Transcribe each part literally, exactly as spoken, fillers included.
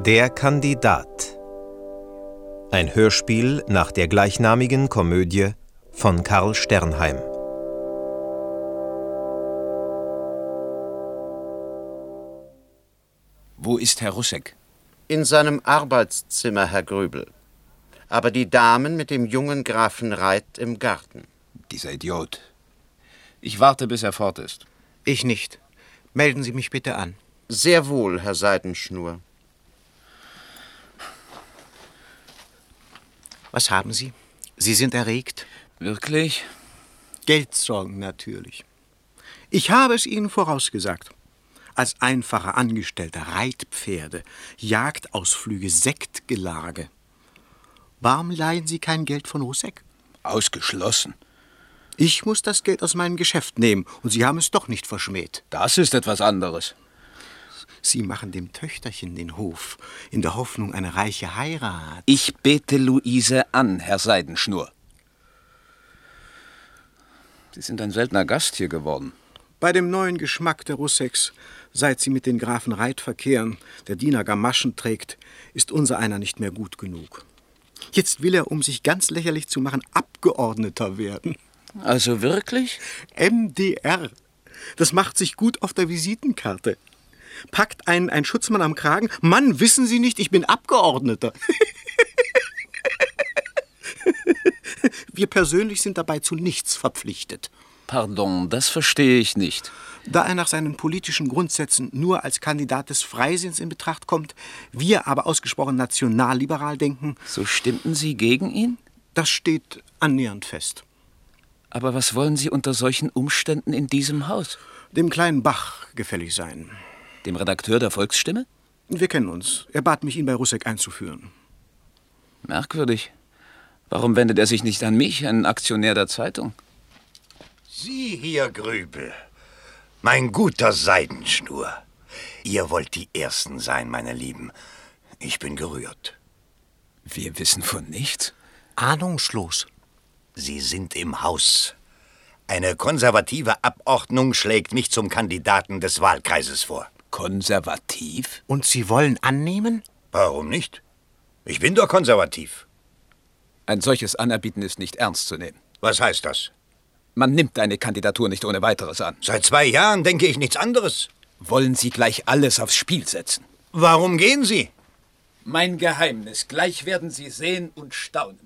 Der Kandidat. Ein Hörspiel nach der gleichnamigen Komödie von Karl Sternheim. Wo ist Herr Russek? In seinem Arbeitszimmer, Herr Grübel. Aber die Damen mit dem jungen Grafen Reit im Garten. Dieser Idiot. Ich warte, bis er fort ist. Ich nicht. Melden Sie mich bitte an. Sehr wohl, Herr Seidenschnur. Was haben Sie? Sie sind erregt? Wirklich? Geldsorgen natürlich. Ich habe es Ihnen vorausgesagt. Als einfacher Angestellter Reitpferde, Jagdausflüge, Sektgelage. Warum leihen Sie kein Geld von Russek? Ausgeschlossen. Ich muss das Geld aus meinem Geschäft nehmen und Sie haben es doch nicht verschmäht. Das ist etwas anderes. Sie machen dem Töchterchen den Hof, in der Hoffnung, eine reiche Heirat. Ich bete Luise an, Herr Seidenschnur. Sie sind ein seltener Gast hier geworden. Bei dem neuen Geschmack der Russeks, seit sie mit den Grafen Reit verkehren, der Diener Gamaschen trägt, ist unser einer nicht mehr gut genug. Jetzt will er, um sich ganz lächerlich zu machen, Abgeordneter werden. Also wirklich? M D R. Das macht sich gut auf der Visitenkarte. Packt einen ein Schutzmann am Kragen. Mann, wissen Sie nicht, ich bin Abgeordneter. Wir persönlich sind dabei zu nichts verpflichtet. Pardon, das verstehe ich nicht. Da er nach seinen politischen Grundsätzen nur als Kandidat des Freisinns in Betracht kommt, wir aber ausgesprochen nationalliberal denken. So stimmten Sie gegen ihn? Das steht annähernd fest. Aber was wollen Sie unter solchen Umständen in diesem Haus? Dem kleinen Bach gefällig sein. Dem Redakteur der Volksstimme? Wir kennen uns. Er bat mich, ihn bei Russek einzuführen. Merkwürdig. Warum wendet er sich nicht an mich, einen Aktionär der Zeitung? Sie hier, Grübel. Mein guter Seidenschnur. Ihr wollt die Ersten sein, meine Lieben. Ich bin gerührt. Wir wissen von nichts. Ahnungslos. Sie sind im Haus. Eine konservative Abordnung schlägt mich zum Kandidaten des Wahlkreises vor. Konservativ? Und Sie wollen annehmen? Warum nicht? Ich bin doch konservativ. Ein solches Anerbieten ist nicht ernst zu nehmen. Was heißt das? Man nimmt eine Kandidatur nicht ohne weiteres an. Seit zwei Jahren denke ich nichts anderes. Wollen Sie gleich alles aufs Spiel setzen? Warum gehen Sie? Mein Geheimnis. Gleich werden Sie sehen und staunen.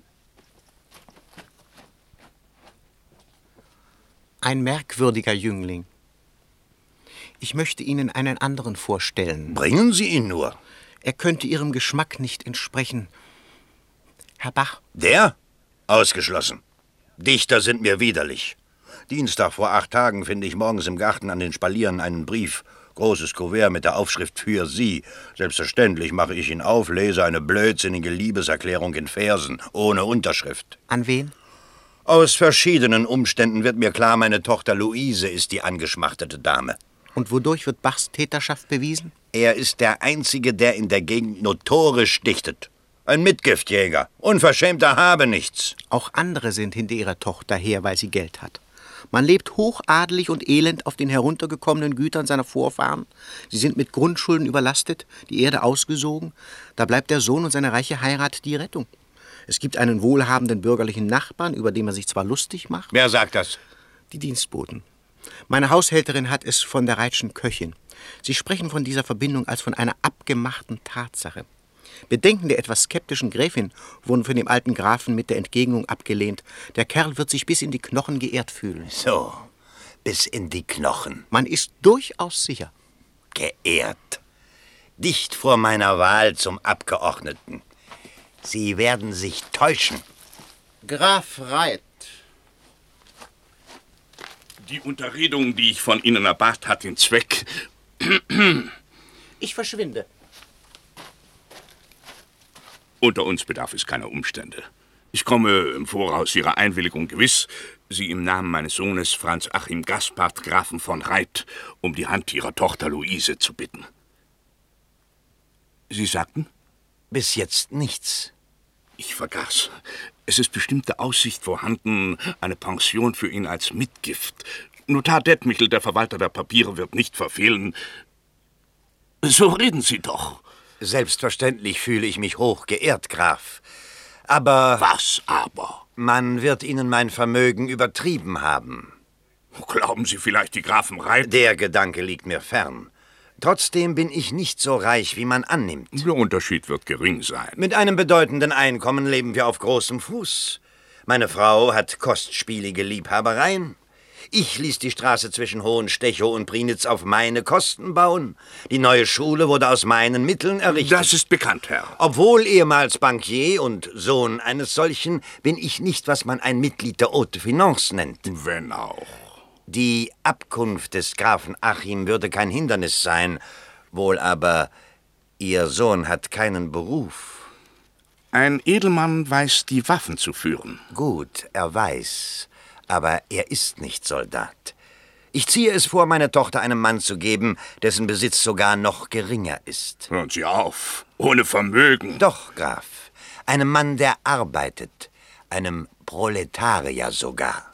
Ein merkwürdiger Jüngling. Ich möchte Ihnen einen anderen vorstellen. Bringen Sie ihn nur. Er könnte Ihrem Geschmack nicht entsprechen. Herr Bach. Der? Ausgeschlossen. Dichter sind mir widerlich. Dienstag vor acht Tagen finde ich morgens im Garten an den Spalieren einen Brief. Großes Kuvert mit der Aufschrift für Sie. Selbstverständlich mache ich ihn auf, lese eine blödsinnige Liebeserklärung in Versen, ohne Unterschrift. An wen? Aus verschiedenen Umständen wird mir klar, meine Tochter Luise ist die angeschmachtete Dame. Und wodurch wird Bachs Täterschaft bewiesen? Er ist der Einzige, der in der Gegend notorisch dichtet. Ein Mitgiftjäger. Unverschämter Habenichts. Auch andere sind hinter ihrer Tochter her, weil sie Geld hat. Man lebt hochadelig und elend auf den heruntergekommenen Gütern seiner Vorfahren. Sie sind mit Grundschulden überlastet, die Erde ausgesogen. Da bleibt der Sohn und seine reiche Heirat die Rettung. Es gibt einen wohlhabenden bürgerlichen Nachbarn, über den man sich zwar lustig macht. Wer sagt das? Die Dienstboten. Meine Haushälterin hat es von der Reitschen Köchin. Sie sprechen von dieser Verbindung als von einer abgemachten Tatsache. Bedenken der etwas skeptischen Gräfin wurden von dem alten Grafen mit der Entgegnung abgelehnt. Der Kerl wird sich bis in die Knochen geehrt fühlen. So, bis in die Knochen. Man ist durchaus sicher. Geehrt. Dicht vor meiner Wahl zum Abgeordneten. Sie werden sich täuschen. Graf Reit. Die Unterredung, die ich von Ihnen erbat, hat den Zweck. Ich verschwinde. Unter uns bedarf es keiner Umstände. Ich komme im Voraus Ihrer Einwilligung gewiss, Sie im Namen meines Sohnes Franz Achim Gaspard, Grafen von Reit, um die Hand Ihrer Tochter Luise zu bitten. Sie sagten? Bis jetzt nichts. Ich vergaß. Es ist bestimmte Aussicht vorhanden, eine Pension für ihn als Mitgift. Notar Detmichel, der Verwalter der Papiere, wird nicht verfehlen. So reden Sie doch. Selbstverständlich fühle ich mich hoch geehrt, Graf. Aber... Was aber? Man wird Ihnen mein Vermögen übertrieben haben. Glauben Sie vielleicht, die Grafen Reit... Der Gedanke liegt mir fern. Trotzdem bin ich nicht so reich, wie man annimmt. Der Unterschied wird gering sein. Mit einem bedeutenden Einkommen leben wir auf großem Fuß. Meine Frau hat kostspielige Liebhabereien. Ich ließ die Straße zwischen Hohenstechow und Prienitz auf meine Kosten bauen. Die neue Schule wurde aus meinen Mitteln errichtet. Das ist bekannt, Herr. Obwohl ehemals Bankier und Sohn eines solchen, bin ich nicht, was man ein Mitglied der Haute Finance nennt. Wenn auch. Die Abkunft des Grafen Achim würde kein Hindernis sein, wohl aber, Ihr Sohn hat keinen Beruf. Ein Edelmann weiß, die Waffen zu führen. Gut, er weiß, aber er ist nicht Soldat. Ich ziehe es vor, meine Tochter einem Mann zu geben, dessen Besitz sogar noch geringer ist. Hören Sie auf, ohne Vermögen. Doch, Graf, einem Mann, der arbeitet, einem Proletarier sogar.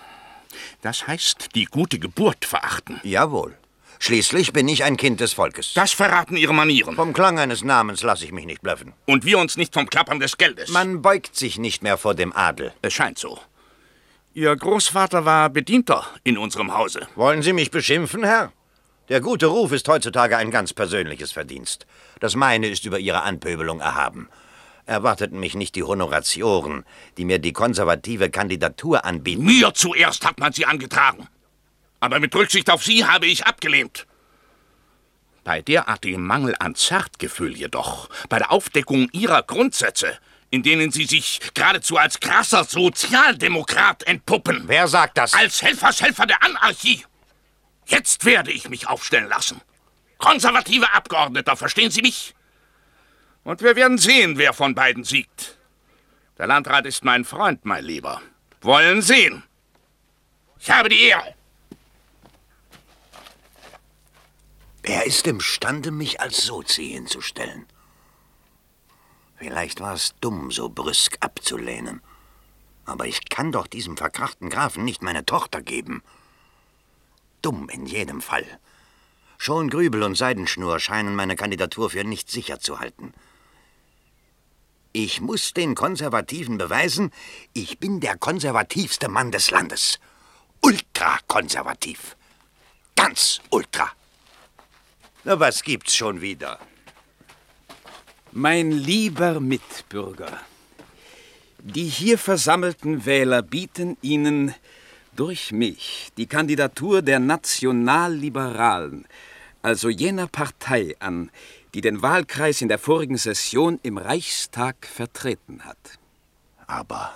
Das heißt, die gute Geburt verachten. Jawohl. Schließlich bin ich ein Kind des Volkes. Das verraten Ihre Manieren. Vom Klang eines Namens lasse ich mich nicht blöffen. Und wir uns nicht vom Klappern des Geldes. Man beugt sich nicht mehr vor dem Adel. Es scheint so. Ihr Großvater war Bedienter in unserem Hause. Wollen Sie mich beschimpfen, Herr? Der gute Ruf ist heutzutage ein ganz persönliches Verdienst. Das meine ist über Ihre Anpöbelung erhaben. Erwarteten mich nicht die Honoratioren, die mir die konservative Kandidatur anbieten. Mir zuerst hat man sie angetragen. Aber mit Rücksicht auf Sie habe ich abgelehnt. Bei derartigem Mangel an Zartgefühl jedoch, bei der Aufdeckung Ihrer Grundsätze, in denen Sie sich geradezu als krasser Sozialdemokrat entpuppen. Wer sagt das? Als Helfershelfer der Anarchie. Jetzt werde ich mich aufstellen lassen. Konservative Abgeordneter, verstehen Sie mich? Und wir werden sehen, wer von beiden siegt. Der Landrat ist mein Freund, mein Lieber. Wollen sehen. Ich habe die Ehre. Er ist imstande, mich als Sozi hinzustellen. Vielleicht war es dumm, so brüsk abzulehnen. Aber ich kann doch diesem verkrachten Grafen nicht meine Tochter geben. Dumm in jedem Fall. Schon Grübel und Seidenschnur scheinen meine Kandidatur für nicht sicher zu halten. Ich muss den Konservativen beweisen, ich bin der konservativste Mann des Landes. Ultrakonservativ. Ganz ultra. Na, was gibt's schon wieder? Mein lieber Mitbürger, die hier versammelten Wähler bieten Ihnen durch mich die Kandidatur der Nationalliberalen, also jener Partei an, die den Wahlkreis in der vorigen Session im Reichstag vertreten hat. Aber,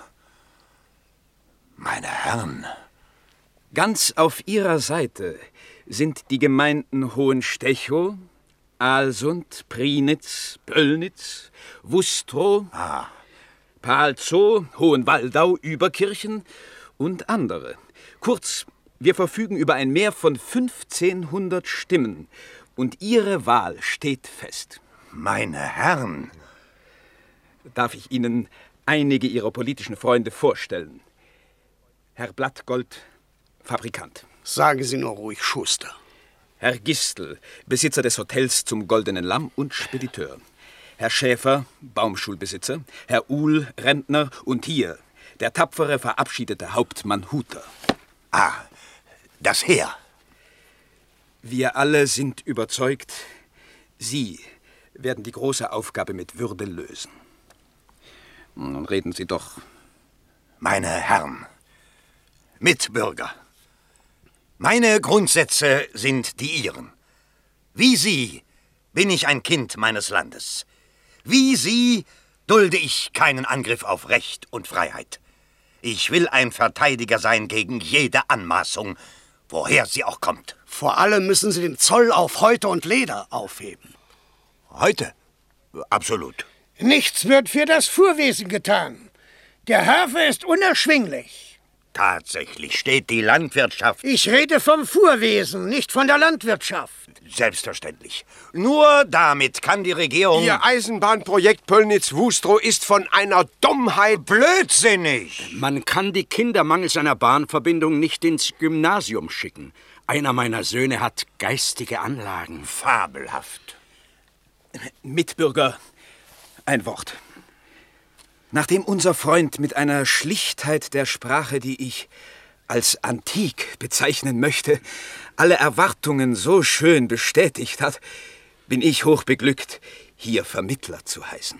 meine Herren... Ganz auf Ihrer Seite sind die Gemeinden Hohenstechow, Aalsund, Prienitz, Pöllnitz, Wustrow, Ah. Palzow, Hohenwaldau, Überkirchen und andere. Kurz, wir verfügen über ein Mehr von fünfzehnhundert Stimmen und Ihre Wahl steht fest. Meine Herren... Darf ich Ihnen einige Ihrer politischen Freunde vorstellen? Herr Blattgold, Fabrikant. Sagen Sie nur ruhig Schuster. Herr Gistel, Besitzer des Hotels zum Goldenen Lamm und Spediteur. Herr Schäfer, Baumschulbesitzer. Herr Uhl, Rentner. Und hier, der tapfere, verabschiedete Hauptmann Huter. Ah, das Heer. Wir alle sind überzeugt, Sie werden die große Aufgabe mit Würde lösen. Nun reden Sie doch. Meine Herren, Mitbürger, meine Grundsätze sind die Ihren. Wie Sie bin ich ein Kind meines Landes. Wie Sie dulde ich keinen Angriff auf Recht und Freiheit. Ich will ein Verteidiger sein gegen jede Anmaßung, woher sie auch kommt. Vor allem müssen Sie den Zoll auf Häute und Leder aufheben. Heute? Absolut. Nichts wird für das Fuhrwesen getan. Der Hafer ist unerschwinglich. Tatsächlich steht die Landwirtschaft... Ich rede vom Fuhrwesen, nicht von der Landwirtschaft. Selbstverständlich. Nur damit kann die Regierung... Ihr Eisenbahnprojekt Pöllnitz-Wustrow ist von einer Dummheit... Blödsinnig! Man kann die Kinder mangels einer Bahnverbindung nicht ins Gymnasium schicken. Einer meiner Söhne hat geistige Anlagen. Fabelhaft. Mitbürger, ein Wort. Nachdem unser Freund mit einer Schlichtheit der Sprache, die ich als antik bezeichnen möchte, alle Erwartungen so schön bestätigt hat, bin ich hochbeglückt, hier Vermittler zu heißen.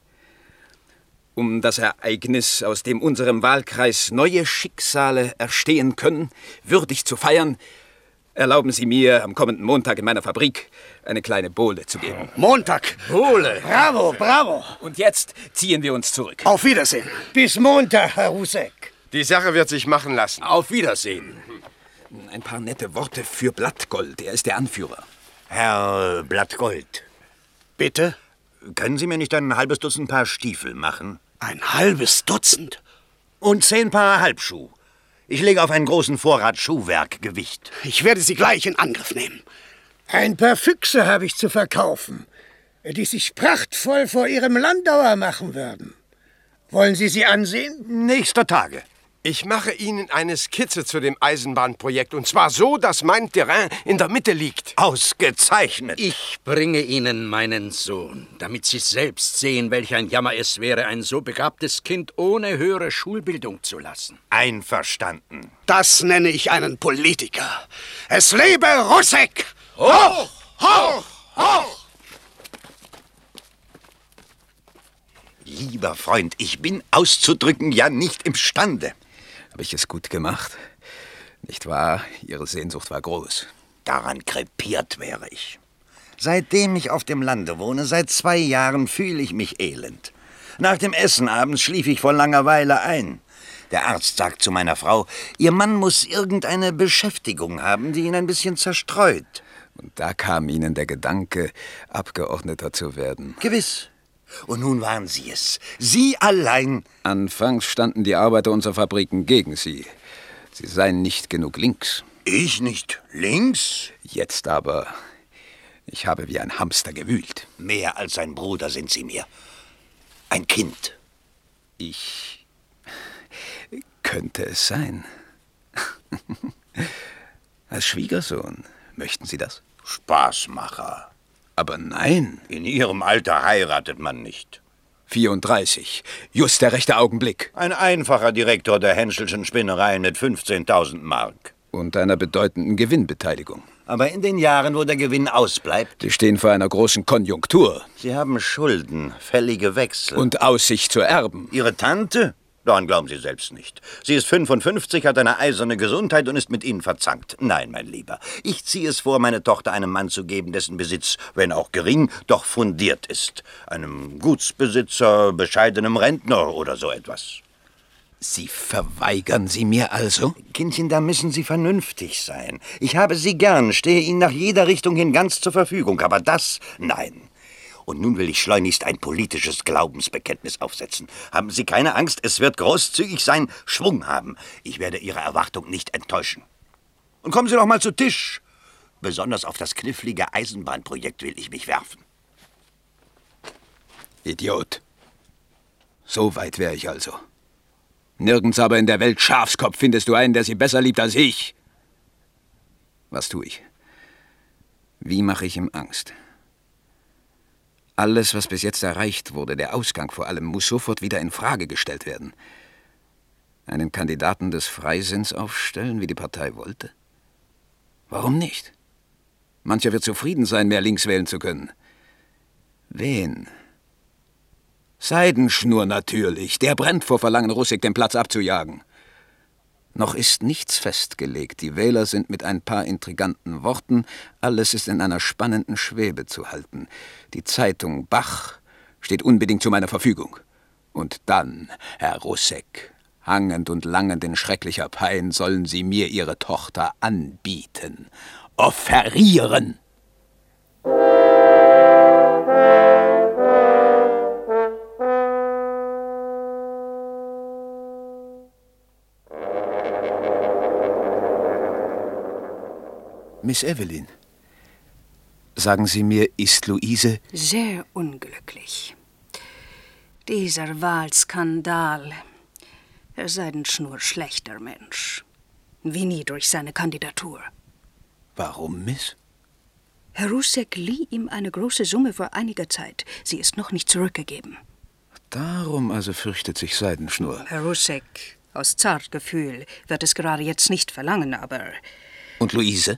Um das Ereignis, aus dem unserem Wahlkreis neue Schicksale erstehen können, würdig zu feiern, erlauben Sie mir, am kommenden Montag in meiner Fabrik eine kleine Bowle zu geben. Montag. Bowle. Bravo, bravo. Und jetzt ziehen wir uns zurück. Auf Wiedersehen. Bis Montag, Herr Rusek. Die Sache wird sich machen lassen. Auf Wiedersehen. Ein paar nette Worte für Blattgold. Er ist der Anführer. Herr Blattgold. Bitte? Können Sie mir nicht ein halbes Dutzend Paar Stiefel machen? Ein halbes Dutzend? Und zehn Paar Halbschuh. Ich lege auf einen großen Vorrat Schuhwerkgewicht. Ich werde sie gleich in Angriff nehmen. Ein paar Füchse habe ich zu verkaufen, die sich prachtvoll vor Ihrem Landauer machen würden. Wollen Sie sie ansehen? Nächster Tage. Ich mache Ihnen eine Skizze zu dem Eisenbahnprojekt, und zwar so, dass mein Terrain in der Mitte liegt. Ausgezeichnet. Ich bringe Ihnen meinen Sohn, damit Sie selbst sehen, welch ein Jammer es wäre, ein so begabtes Kind ohne höhere Schulbildung zu lassen. Einverstanden. Das nenne ich einen Politiker. Es lebe Rusek! Hoch! Hoch! Hoch! Lieber Freund, ich bin auszudrücken ja nicht imstande. Habe ich es gut gemacht? Nicht wahr? Ihre Sehnsucht war groß. Daran krepiert wäre ich. Seitdem ich auf dem Lande wohne, seit zwei Jahren, fühle ich mich elend. Nach dem Essen abends schlief ich vor Langeweile ein. Der Arzt sagt zu meiner Frau, Ihr Mann muss irgendeine Beschäftigung haben, die ihn ein bisschen zerstreut. Und da kam Ihnen der Gedanke, Abgeordneter zu werden. Gewiss. Und nun waren Sie es. Sie allein. Anfangs standen die Arbeiter unserer Fabriken gegen Sie. Sie seien nicht genug links. Ich nicht links? Jetzt aber, ich habe wie ein Hamster gewühlt. Mehr als ein Bruder sind Sie mir. Ein Kind. Ich... könnte es sein. Als Schwiegersohn, möchten Sie das? Spaßmacher. Aber nein. In Ihrem Alter heiratet man nicht. vierunddreißig. Just der rechte Augenblick. Ein einfacher Direktor der Henschelschen Spinnereien mit fünfzehntausend Mark. Und einer bedeutenden Gewinnbeteiligung. Aber in den Jahren, wo der Gewinn ausbleibt... Sie stehen vor einer großen Konjunktur. Sie haben Schulden, fällige Wechsel. Und Aussicht zu erben. Ihre Tante? Daran glauben Sie selbst nicht. Sie ist fünfundfünfzig, hat eine eiserne Gesundheit und ist mit Ihnen verzankt. Nein, mein Lieber, ich ziehe es vor, meine Tochter einem Mann zu geben, dessen Besitz, wenn auch gering, doch fundiert ist. Einem Gutsbesitzer, bescheidenem Rentner oder so etwas. Sie verweigern sie mir also? Kindchen, da müssen Sie vernünftig sein. Ich habe Sie gern, stehe Ihnen nach jeder Richtung hin ganz zur Verfügung, aber das, nein. Und nun will ich schleunigst ein politisches Glaubensbekenntnis aufsetzen. Haben Sie keine Angst, es wird großzügig sein, Schwung haben. Ich werde Ihre Erwartung nicht enttäuschen. Und kommen Sie doch mal zu Tisch. Besonders auf das knifflige Eisenbahnprojekt will ich mich werfen. Idiot. So weit wäre ich also. Nirgends aber in der Welt Schafskopf findest du einen, der sie besser liebt als ich. Was tue ich? Wie mache ich ihm Angst? Alles, was bis jetzt erreicht wurde, der Ausgang vor allem, muss sofort wieder in Frage gestellt werden. Einen Kandidaten des Freisinns aufstellen, wie die Partei wollte? Warum nicht? Mancher wird zufrieden sein, mehr links wählen zu können. Wen? Seidenschnur natürlich. Der brennt vor Verlangen, Rusek den Platz abzujagen. Noch ist nichts festgelegt. Die Wähler sind mit ein paar intriganten Worten, alles ist in einer spannenden Schwebe zu halten. Die Zeitung Bach steht unbedingt zu meiner Verfügung. Und dann, Herr Rusek, hangend und langend in schrecklicher Pein, sollen Sie mir Ihre Tochter anbieten, offerieren. Miss Evelyn, sagen Sie mir, ist Luise... Sehr unglücklich. Dieser Wahlskandal. Er sei ein nur schlechter Mensch. Wie nie durch seine Kandidatur. Warum, Miss? Herr Rusek lieh ihm eine große Summe vor einiger Zeit. Sie ist noch nicht zurückgegeben. Darum also fürchtet sich Seidenschnur. Herr Rusek, aus Zartgefühl, wird es gerade jetzt nicht verlangen, aber... Und Luise?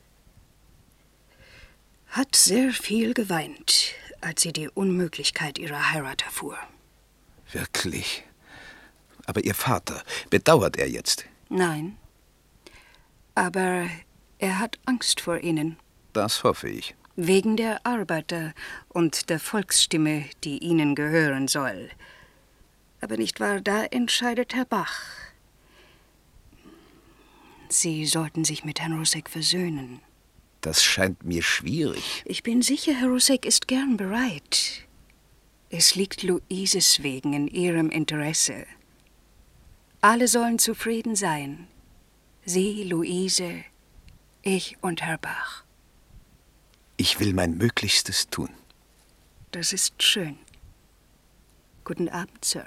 Hat sehr viel geweint, als sie die Unmöglichkeit ihrer Heirat erfuhr. Wirklich? Aber Ihr Vater, bedauert er jetzt? Nein. Aber er hat Angst vor Ihnen. Das hoffe ich. Wegen der Arbeiter und der Volksstimme, die Ihnen gehören soll. Aber nicht wahr, da entscheidet Herr Bach. Sie sollten sich mit Herrn Rusek versöhnen. Das scheint mir schwierig. Ich bin sicher, Herr Rusek ist gern bereit. Es liegt Luises wegen in Ihrem Interesse. Alle sollen zufrieden sein. Sie, Luise, ich und Herr Bach. Ich will mein Möglichstes tun. Das ist schön. Guten Abend, Sir.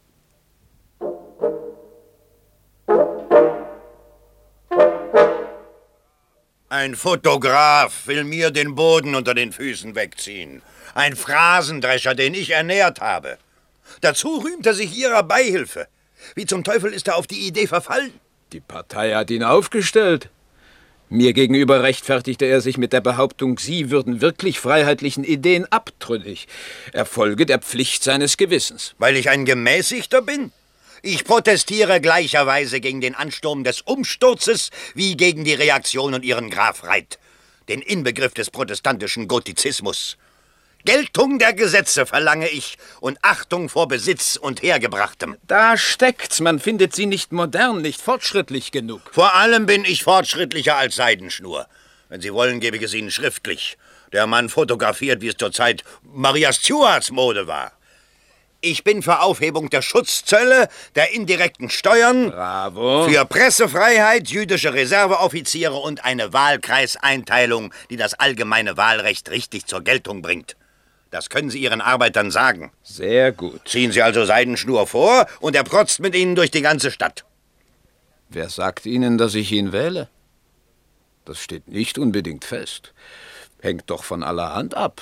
Ein Fotograf will mir den Boden unter den Füßen wegziehen. Ein Phrasendrescher, den ich ernährt habe. Dazu rühmt er sich Ihrer Beihilfe. Wie zum Teufel ist er auf die Idee verfallen? Die Partei hat ihn aufgestellt. Mir gegenüber rechtfertigte er sich mit der Behauptung, Sie würden wirklich freiheitlichen Ideen abtrünnig. Er folge der Pflicht seines Gewissens. Weil ich ein Gemäßigter bin? Ich protestiere gleicherweise gegen den Ansturm des Umsturzes wie gegen die Reaktion und ihren Graf Reit, den Inbegriff des protestantischen Gotizismus. Geltung der Gesetze verlange ich und Achtung vor Besitz und Hergebrachtem. Da steckt's. Man findet Sie nicht modern, nicht fortschrittlich genug. Vor allem bin ich fortschrittlicher als Seidenschnur. Wenn Sie wollen, gebe ich es Ihnen schriftlich. Der Mann fotografiert, wie es zur Zeit Maria Stuarts Mode war. Ich bin für Aufhebung der Schutzzölle, der indirekten Steuern, Bravo. Für Pressefreiheit, jüdische Reserveoffiziere und eine Wahlkreiseinteilung, die das allgemeine Wahlrecht richtig zur Geltung bringt. Das können Sie Ihren Arbeitern sagen. Sehr gut. Ziehen Sie also Seidenschnur vor und er protzt mit Ihnen durch die ganze Stadt. Wer sagt Ihnen, dass ich ihn wähle? Das steht nicht unbedingt fest. Hängt doch von allerhand ab.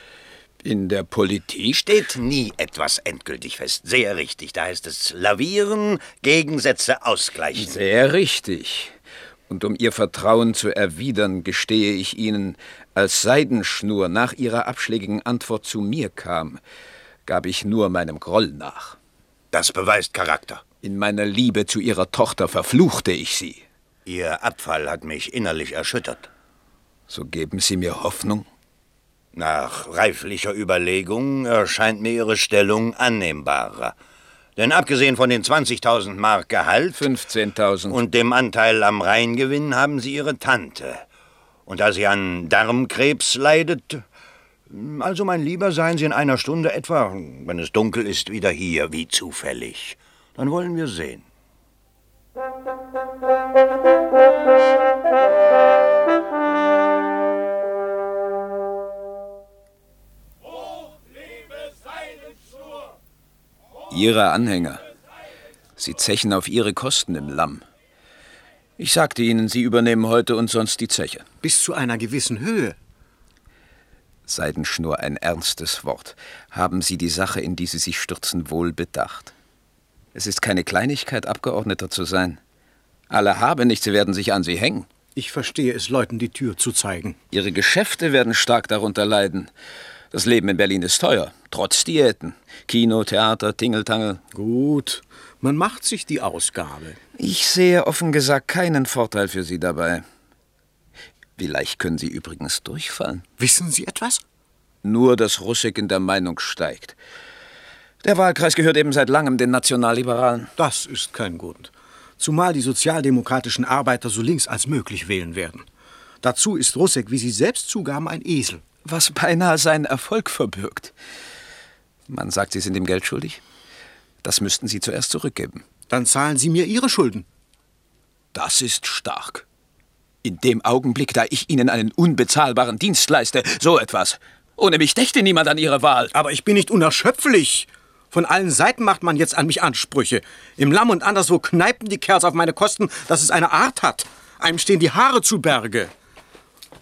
In der Politik steht nie etwas endgültig fest. Sehr richtig. Da heißt es lavieren, Gegensätze ausgleichen. Sehr richtig. Und um Ihr Vertrauen zu erwidern, gestehe ich Ihnen, als Seidenschnur nach Ihrer abschlägigen Antwort zu mir kam, gab ich nur meinem Groll nach. Das beweist Charakter. In meiner Liebe zu Ihrer Tochter verfluchte ich sie. Ihr Abfall hat mich innerlich erschüttert. So geben Sie mir Hoffnung? Nach reiflicher Überlegung erscheint mir Ihre Stellung annehmbarer. Denn abgesehen von den zwanzigtausend Mark Gehalt, fünfzehntausend und dem Anteil am Reingewinn haben Sie Ihre Tante. Und da sie an Darmkrebs leidet, also mein Lieber, seien Sie in einer Stunde etwa, wenn es dunkel ist, wieder hier, wie zufällig. Dann wollen wir sehen. Ihre Anhänger. Sie zechen auf Ihre Kosten im Lamm. Ich sagte Ihnen, Sie übernehmen heute und sonst die Zeche. Bis zu einer gewissen Höhe. Seidenschnur, ein ernstes Wort. Haben Sie die Sache, in die Sie sich stürzen, wohl bedacht? Es ist keine Kleinigkeit, Abgeordneter zu sein. Alle Habenichtse werden sich an Sie hängen. Ich verstehe es, Leuten die Tür zu zeigen. Ihre Geschäfte werden stark darunter leiden. Das Leben in Berlin ist teuer, trotz Diäten. Kino, Theater, Tingeltangel. Gut, man macht sich die Ausgabe. Ich sehe offen gesagt keinen Vorteil für Sie dabei. Wie leicht können Sie übrigens durchfallen? Wissen Sie etwas? Nur, dass Rusek in der Meinung steigt. Der Wahlkreis gehört eben seit langem den Nationalliberalen. Das ist kein Grund. Zumal die sozialdemokratischen Arbeiter so links als möglich wählen werden. Dazu ist Rusek, wie Sie selbst zugaben, ein Esel. Was beinahe seinen Erfolg verbirgt. Man sagt, Sie sind ihm Geld schuldig. Das müssten Sie zuerst zurückgeben. Dann zahlen Sie mir Ihre Schulden. Das ist stark. In dem Augenblick, da ich Ihnen einen unbezahlbaren Dienst leiste, so etwas. Ohne mich dächte niemand an Ihre Wahl. Aber ich bin nicht unerschöpflich. Von allen Seiten macht man jetzt an mich Ansprüche. Im Lamm und anderswo kneipen die Kerls auf meine Kosten, dass es eine Art hat. Einem stehen die Haare zu Berge.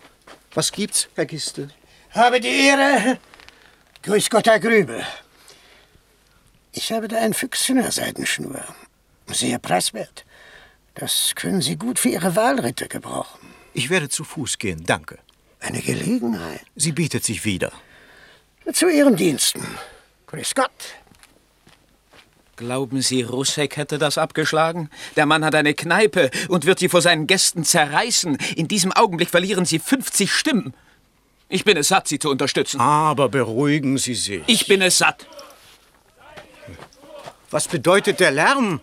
Was gibt's, Herr Gistel? Habe die Ehre. Grüß Gott, Herr Grübel. Ich habe da ein Füchschen in der Seidenschnur. Sehr preiswert. Das können Sie gut für Ihre Walritte gebrauchen. Ich werde zu Fuß gehen, danke. Eine Gelegenheit. Sie bietet sich wieder. Zu Ihren Diensten. Grüß Gott. Glauben Sie, Russek hätte das abgeschlagen? Der Mann hat eine Kneipe und wird sie vor seinen Gästen zerreißen. In diesem Augenblick verlieren Sie fünfzig Stimmen. Ich bin es satt, Sie zu unterstützen. Aber beruhigen Sie sich. Ich bin es satt. Was bedeutet der Lärm?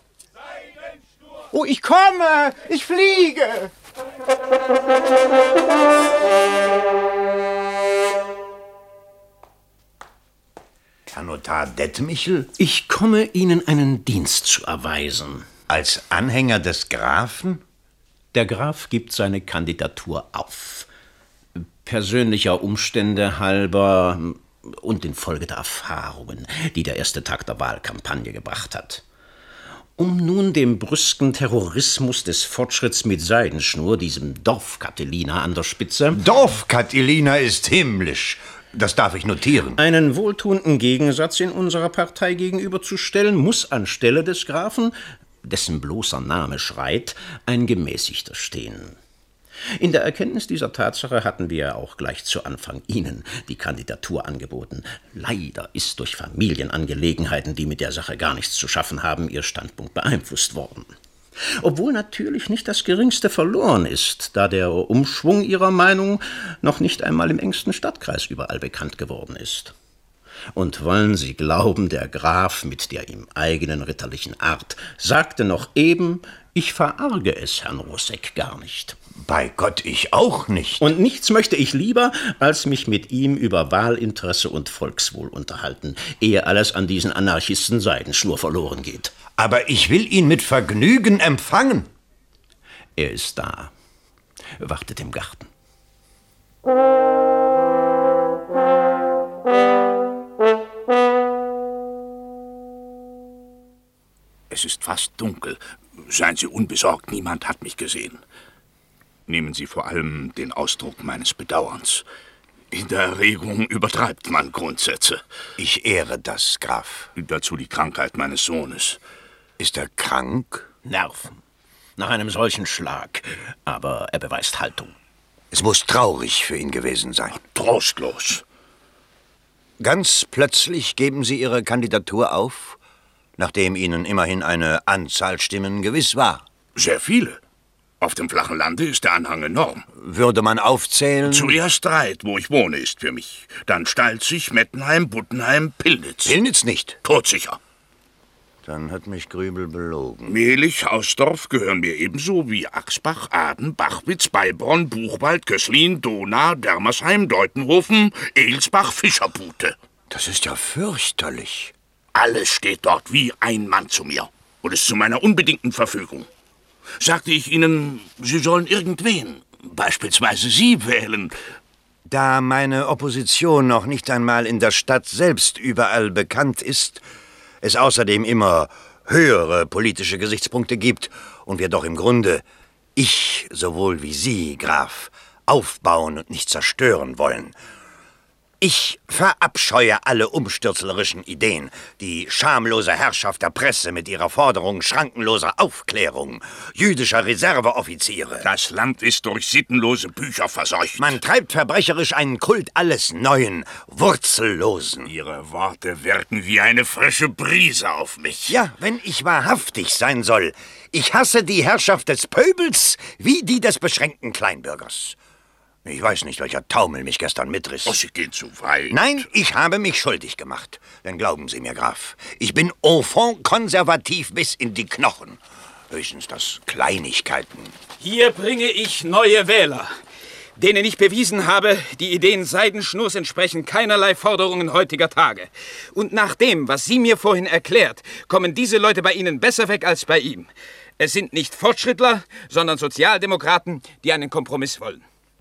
Oh, ich komme! Ich fliege! Herr Notar Detmichel? Ich komme Ihnen einen Dienst zu erweisen. Als Anhänger des Grafen? Der Graf gibt seine Kandidatur auf. Persönlicher Umstände halber und infolge der Erfahrungen, die der erste Tag der Wahlkampagne gebracht hat. Um nun dem brüsken Terrorismus des Fortschritts mit Seidenschnur, diesem Dorfkatiliner an der Spitze... Dorfkatiliner ist himmlisch. Das darf ich notieren. Einen wohltuenden Gegensatz in unserer Partei gegenüberzustellen, muss anstelle des Grafen, dessen bloßer Name schreit, ein Gemäßigter stehen. In der Erkenntnis dieser Tatsache hatten wir auch gleich zu Anfang Ihnen die Kandidatur angeboten. Leider ist durch Familienangelegenheiten, die mit der Sache gar nichts zu schaffen haben, Ihr Standpunkt beeinflusst worden. Obwohl natürlich nicht das Geringste verloren ist, da der Umschwung Ihrer Meinung noch nicht einmal im engsten Stadtkreis überall bekannt geworden ist. Und wollen Sie glauben, der Graf mit der ihm eigenen ritterlichen Art sagte noch eben, ich verarge es Herrn Russek gar nicht. Bei Gott, ich auch nicht. Und nichts möchte ich lieber, als mich mit ihm über Wahlinteresse und Volkswohl unterhalten, ehe alles an diesen Anarchisten Seidenschnur verloren geht. Aber ich will ihn mit Vergnügen empfangen. Er ist da, wartet im Garten. Es ist fast dunkel. Seien Sie unbesorgt, niemand hat mich gesehen. Nehmen Sie vor allem den Ausdruck meines Bedauerns. In der Erregung übertreibt man Grundsätze. Ich ehre das, Graf. Dazu die Krankheit meines Sohnes. Ist er krank? Nerven. Nach einem solchen Schlag. Aber er beweist Haltung. Es muss traurig für ihn gewesen sein. Trostlos. Ganz plötzlich geben Sie Ihre Kandidatur auf, nachdem Ihnen immerhin eine Anzahl Stimmen gewiss war. Sehr viele. Auf dem flachen Lande ist der Anhang enorm. Würde man aufzählen? Zuerst Reit, wo ich wohne, ist für mich. Dann Stalzig, Mettenheim, Buttenheim, Pillnitz. Pillnitz nicht? Todsicher. Dann hat mich Grübel belogen. Mehlich, Hausdorf gehören mir ebenso wie Axbach, Aden, Bachwitz, Beilborn, Buchwald, Köslin, Donau, Dermersheim, Deutenhofen, Elsbach, Fischerbute. Das ist ja fürchterlich. Alles steht dort wie ein Mann zu mir und ist zu meiner unbedingten Verfügung. Sagte ich Ihnen, Sie sollen irgendwen, beispielsweise Sie, wählen. Da meine Opposition noch nicht einmal in der Stadt selbst überall bekannt ist, es außerdem immer höhere politische Gesichtspunkte gibt und wir doch im Grunde, ich sowohl wie Sie, Graf, aufbauen und nicht zerstören wollen. Ich verabscheue alle umstürzlerischen Ideen, die schamlose Herrschaft der Presse mit ihrer Forderung schrankenloser Aufklärung, jüdischer Reserveoffiziere. Das Land ist durch sittenlose Bücher verseucht. Man treibt verbrecherisch einen Kult alles Neuen, Wurzellosen. Ihre Worte wirken wie eine frische Brise auf mich. Ja, wenn ich wahrhaftig sein soll. Ich hasse die Herrschaft des Pöbels wie die des beschränkten Kleinbürgers. Ich weiß nicht, welcher Taumel mich gestern mitriss. Oh, Sie gehen zu weit. Nein, ich habe mich schuldig gemacht. Denn glauben Sie mir, Graf, ich bin au fond konservativ bis in die Knochen. Höchstens das Kleinigkeiten. Hier bringe ich neue Wähler, denen ich bewiesen habe, die Ideen Seidenschnurs entsprechen keinerlei Forderungen heutiger Tage. Und nach dem, was Sie mir vorhin erklärt, kommen diese Leute bei Ihnen besser weg als bei ihm. Es sind nicht Fortschrittler, sondern Sozialdemokraten, die einen Kompromiss wollen.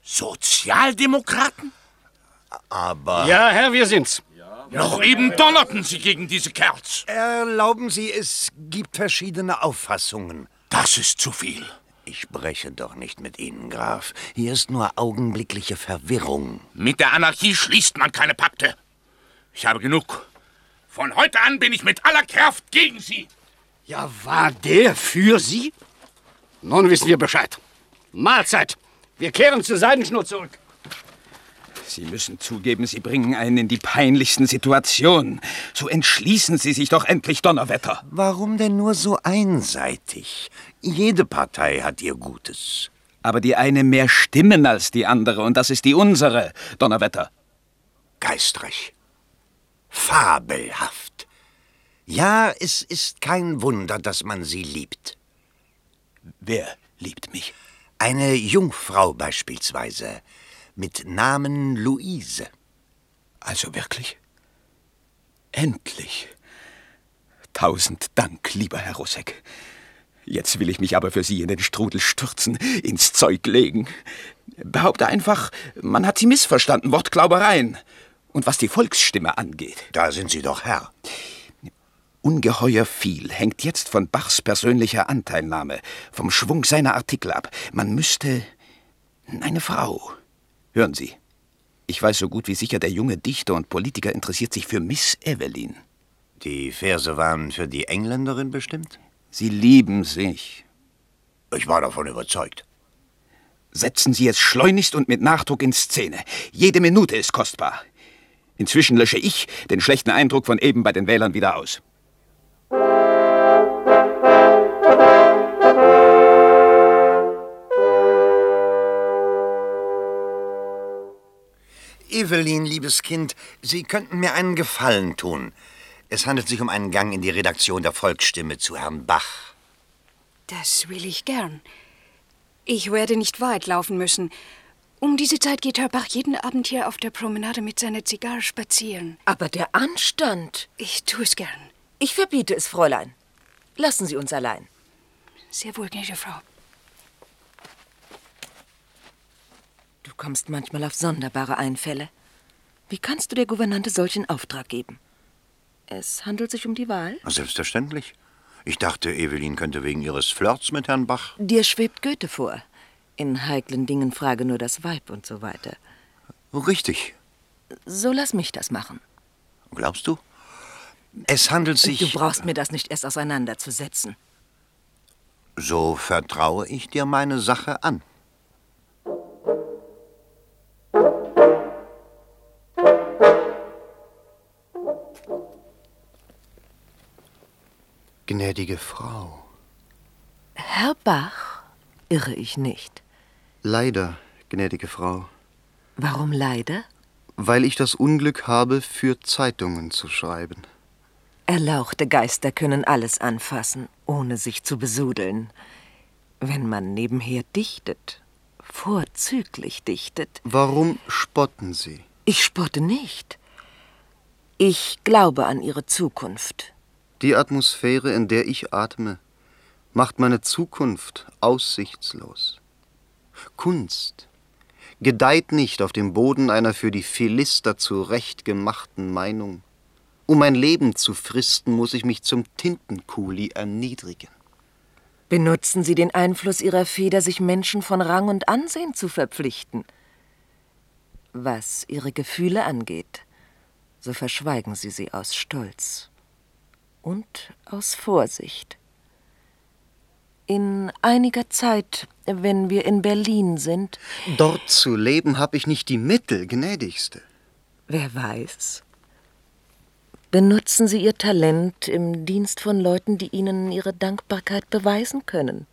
Sozialdemokraten? Aber... Ja, Herr, wir sind's. Noch eben donnerten Sie gegen diese Kerls. Erlauben Sie, es gibt verschiedene Auffassungen. Das ist zu viel. Ich spreche doch nicht mit Ihnen, Graf. Hier ist nur augenblickliche Verwirrung. Mit der Anarchie schließt man keine Pakte. Ich habe genug. Von heute an bin ich mit aller Kraft gegen Sie. Ja, war der für Sie? Nun wissen wir Bescheid. Mahlzeit. Wir kehren zur Seidenschnur zurück. Sie müssen zugeben, Sie bringen einen in die peinlichsten Situationen. So entschließen Sie sich doch endlich, Donnerwetter. Warum denn nur so einseitig? Jede Partei hat ihr Gutes. Aber die eine mehr Stimmen als die andere, und das ist die unsere, Donnerwetter. Geistreich. Fabelhaft. Ja, es ist kein Wunder, dass man sie liebt. Wer liebt mich? Eine Jungfrau beispielsweise, mit Namen Luise. Also wirklich? Endlich. Tausend Dank, lieber Herr Rossek. Jetzt will ich mich aber für Sie in den Strudel stürzen, ins Zeug legen. Behaupte einfach, man hat Sie missverstanden, Wortglaubereien. Und was die Volksstimme angeht... Da sind Sie doch Herr. Ungeheuer viel hängt jetzt von Bachs persönlicher Anteilnahme, vom Schwung seiner Artikel ab. Man müsste... eine Frau... Hören Sie, ich weiß so gut wie sicher, der junge Dichter und Politiker interessiert sich für Miss Evelyn. Die Verse waren für die Engländerin bestimmt? Sie lieben sich. Ich war davon überzeugt. Setzen Sie es schleunigst und mit Nachdruck in Szene. Jede Minute ist kostbar. Inzwischen lösche ich den schlechten Eindruck von eben bei den Wählern wieder aus. Evelyn, liebes Kind, Sie könnten mir einen Gefallen tun. Es handelt sich um einen Gang in die Redaktion der Volksstimme zu Herrn Bach. Das will ich gern. Ich werde nicht weit laufen müssen. Um diese Zeit geht Herr Bach jeden Abend hier auf der Promenade mit seiner Zigarre spazieren. Aber der Anstand. Ich tue es gern. Ich verbiete es, Fräulein. Lassen Sie uns allein. Sehr wohl, gnädige Frau. Du kommst manchmal auf sonderbare Einfälle. Wie kannst du der Gouvernante solchen Auftrag geben? Es handelt sich um die Wahl? Selbstverständlich. Ich dachte, Evelyn könnte wegen ihres Flirts mit Herrn Bach... Dir schwebt Goethe vor. In heiklen Dingen frage nur das Weib und so weiter. Richtig. So lass mich das machen. Glaubst du? Es handelt sich... Du brauchst mir das nicht erst auseinanderzusetzen. So vertraue ich dir meine Sache an. Gnädige Frau. Herr Bach, irre ich nicht? Leider, gnädige Frau. Warum leider? Weil ich das Unglück habe, für Zeitungen zu schreiben. Erlauchte Geister können alles anfassen, ohne sich zu besudeln. Wenn man nebenher dichtet, vorzüglich dichtet... Warum spotten Sie? Ich spotte nicht. Ich glaube an Ihre Zukunft. Die Atmosphäre, in der ich atme, macht meine Zukunft aussichtslos. Kunst gedeiht nicht auf dem Boden einer für die Philister zurechtgemachten Meinung. Um mein Leben zu fristen, muss ich mich zum Tintenkuli erniedrigen. Benutzen Sie den Einfluss Ihrer Feder, sich Menschen von Rang und Ansehen zu verpflichten. Was Ihre Gefühle angeht, so verschweigen Sie sie aus Stolz und aus Vorsicht. In einiger Zeit, wenn wir in Berlin sind... Dort zu leben, habe ich nicht die Mittel, gnädigste. Wer weiß. Benutzen Sie Ihr Talent im Dienst von Leuten, die Ihnen ihre Dankbarkeit beweisen können.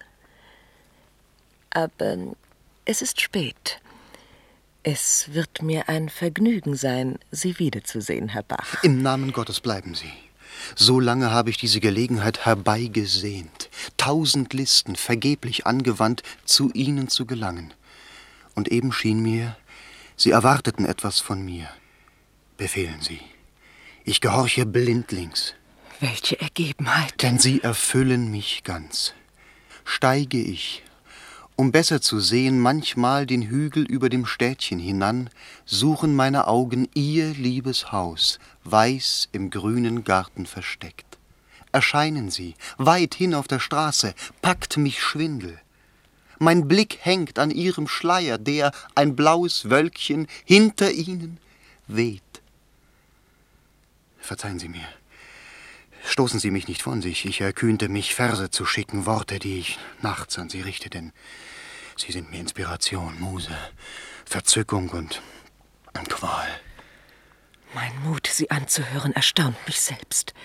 Aber es ist spät. Es wird mir ein Vergnügen sein, Sie wiederzusehen, Herr Bach. Im Namen Gottes bleiben Sie. So lange habe ich diese Gelegenheit herbeigesehnt, tausend Listen vergeblich angewandt, zu Ihnen zu gelangen. Und eben schien mir, Sie erwarteten etwas von mir. Befehlen Sie. Ich gehorche blindlings. Welche Ergebenheit. Denn Sie erfüllen mich ganz. Steige ich, um besser zu sehen, manchmal den Hügel über dem Städtchen hinan, suchen meine Augen Ihr liebes Haus, weiß im grünen Garten versteckt. Erscheinen Sie, weit hin auf der Straße, packt mich Schwindel. Mein Blick hängt an ihrem Schleier, der, ein blaues Wölkchen, hinter ihnen weht. Verzeihen Sie mir. Stoßen Sie mich nicht von sich. Ich erkühnte mich, Verse zu schicken, Worte, die ich nachts an Sie richte, denn Sie sind mir Inspiration, Muse, Verzückung und, und Qual. Mein Mut, Sie anzuhören, erstaunt mich selbst.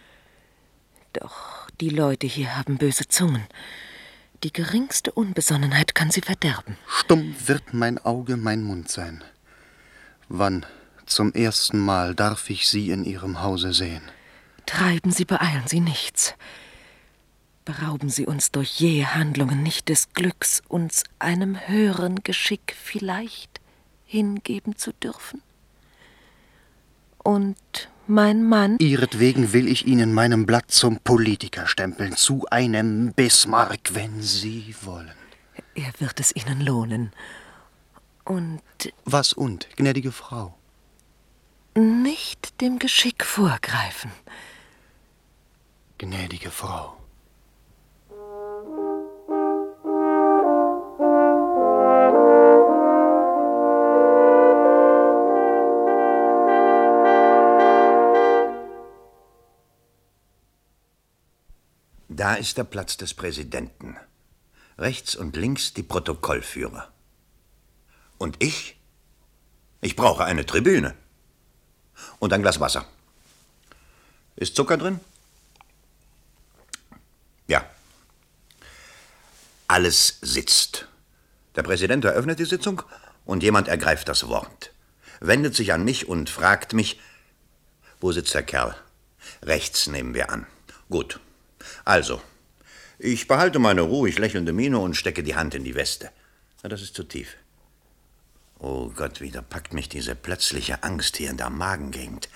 Doch die Leute hier haben böse Zungen. Die geringste Unbesonnenheit kann sie verderben. Stumm wird mein Auge, mein Mund sein. Wann zum ersten Mal darf ich Sie in Ihrem Hause sehen? Treiben Sie, beeilen Sie nichts. Berauben Sie uns durch jähe Handlungen nicht des Glücks, uns einem höheren Geschick vielleicht hingeben zu dürfen. Und mein Mann? Ihretwegen will ich Ihnen meinem Blatt zum Politiker stempeln, zu einem Bismarck, wenn Sie wollen. Er wird es Ihnen lohnen. Und... Was und, gnädige Frau? Nicht dem Geschick vorgreifen. Gnädige Frau. Da ist der Platz des Präsidenten. Rechts und links die Protokollführer. Und ich? Ich brauche eine Tribüne. Und ein Glas Wasser. Ist Zucker drin? Ja. Alles sitzt. Der Präsident eröffnet die Sitzung und jemand ergreift das Wort. Wendet sich an mich und fragt mich, wo sitzt der Kerl? Rechts nehmen wir an. Gut. Also, ich behalte meine ruhig lächelnde Miene und stecke die Hand in die Weste. Na, das ist zu tief. Oh Gott, wieder packt mich diese plötzliche Angst hier in der Magengegend.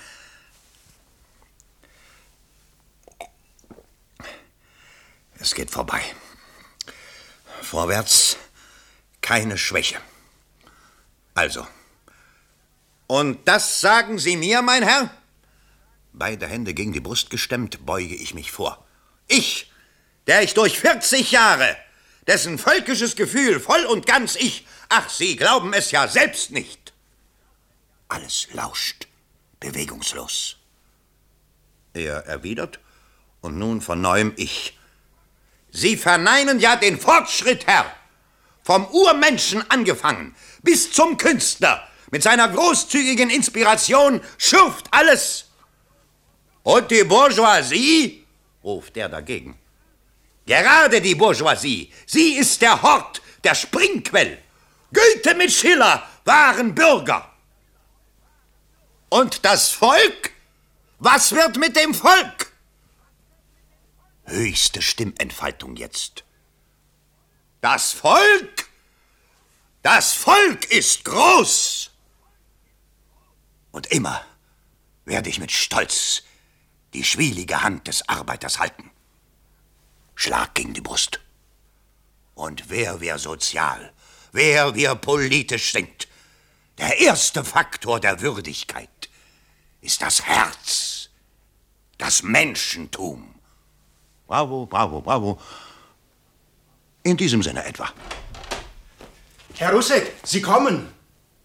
Es geht vorbei. Vorwärts, keine Schwäche. Also, und das sagen Sie mir, mein Herr? Beide Hände gegen die Brust gestemmt, beuge ich mich vor. Ich, der ich durch vierzig Jahre, dessen völkisches Gefühl voll und ganz ich, ach, Sie glauben es ja selbst nicht. Alles lauscht, bewegungslos. Er erwidert, und nun von neuem ich. Sie verneinen ja den Fortschritt, Herr. Vom Urmenschen angefangen, bis zum Künstler, mit seiner großzügigen Inspiration schürft alles. Und die Bourgeoisie, ruft er dagegen. Gerade die Bourgeoisie, sie ist der Hort, der Springquell. Goethe mit Schiller waren Bürger. Und das Volk? Was wird mit dem Volk? Höchste Stimmentfaltung jetzt. Das Volk? Das Volk ist groß. Und immer werde ich mit Stolz die schwielige Hand des Arbeiters halten. Schlag gegen die Brust. Und wer wir sozial, wer wir politisch sind, der erste Faktor der Würdigkeit ist das Herz, das Menschentum. Bravo, bravo, bravo. In diesem Sinne etwa. Herr Russek, Sie kommen.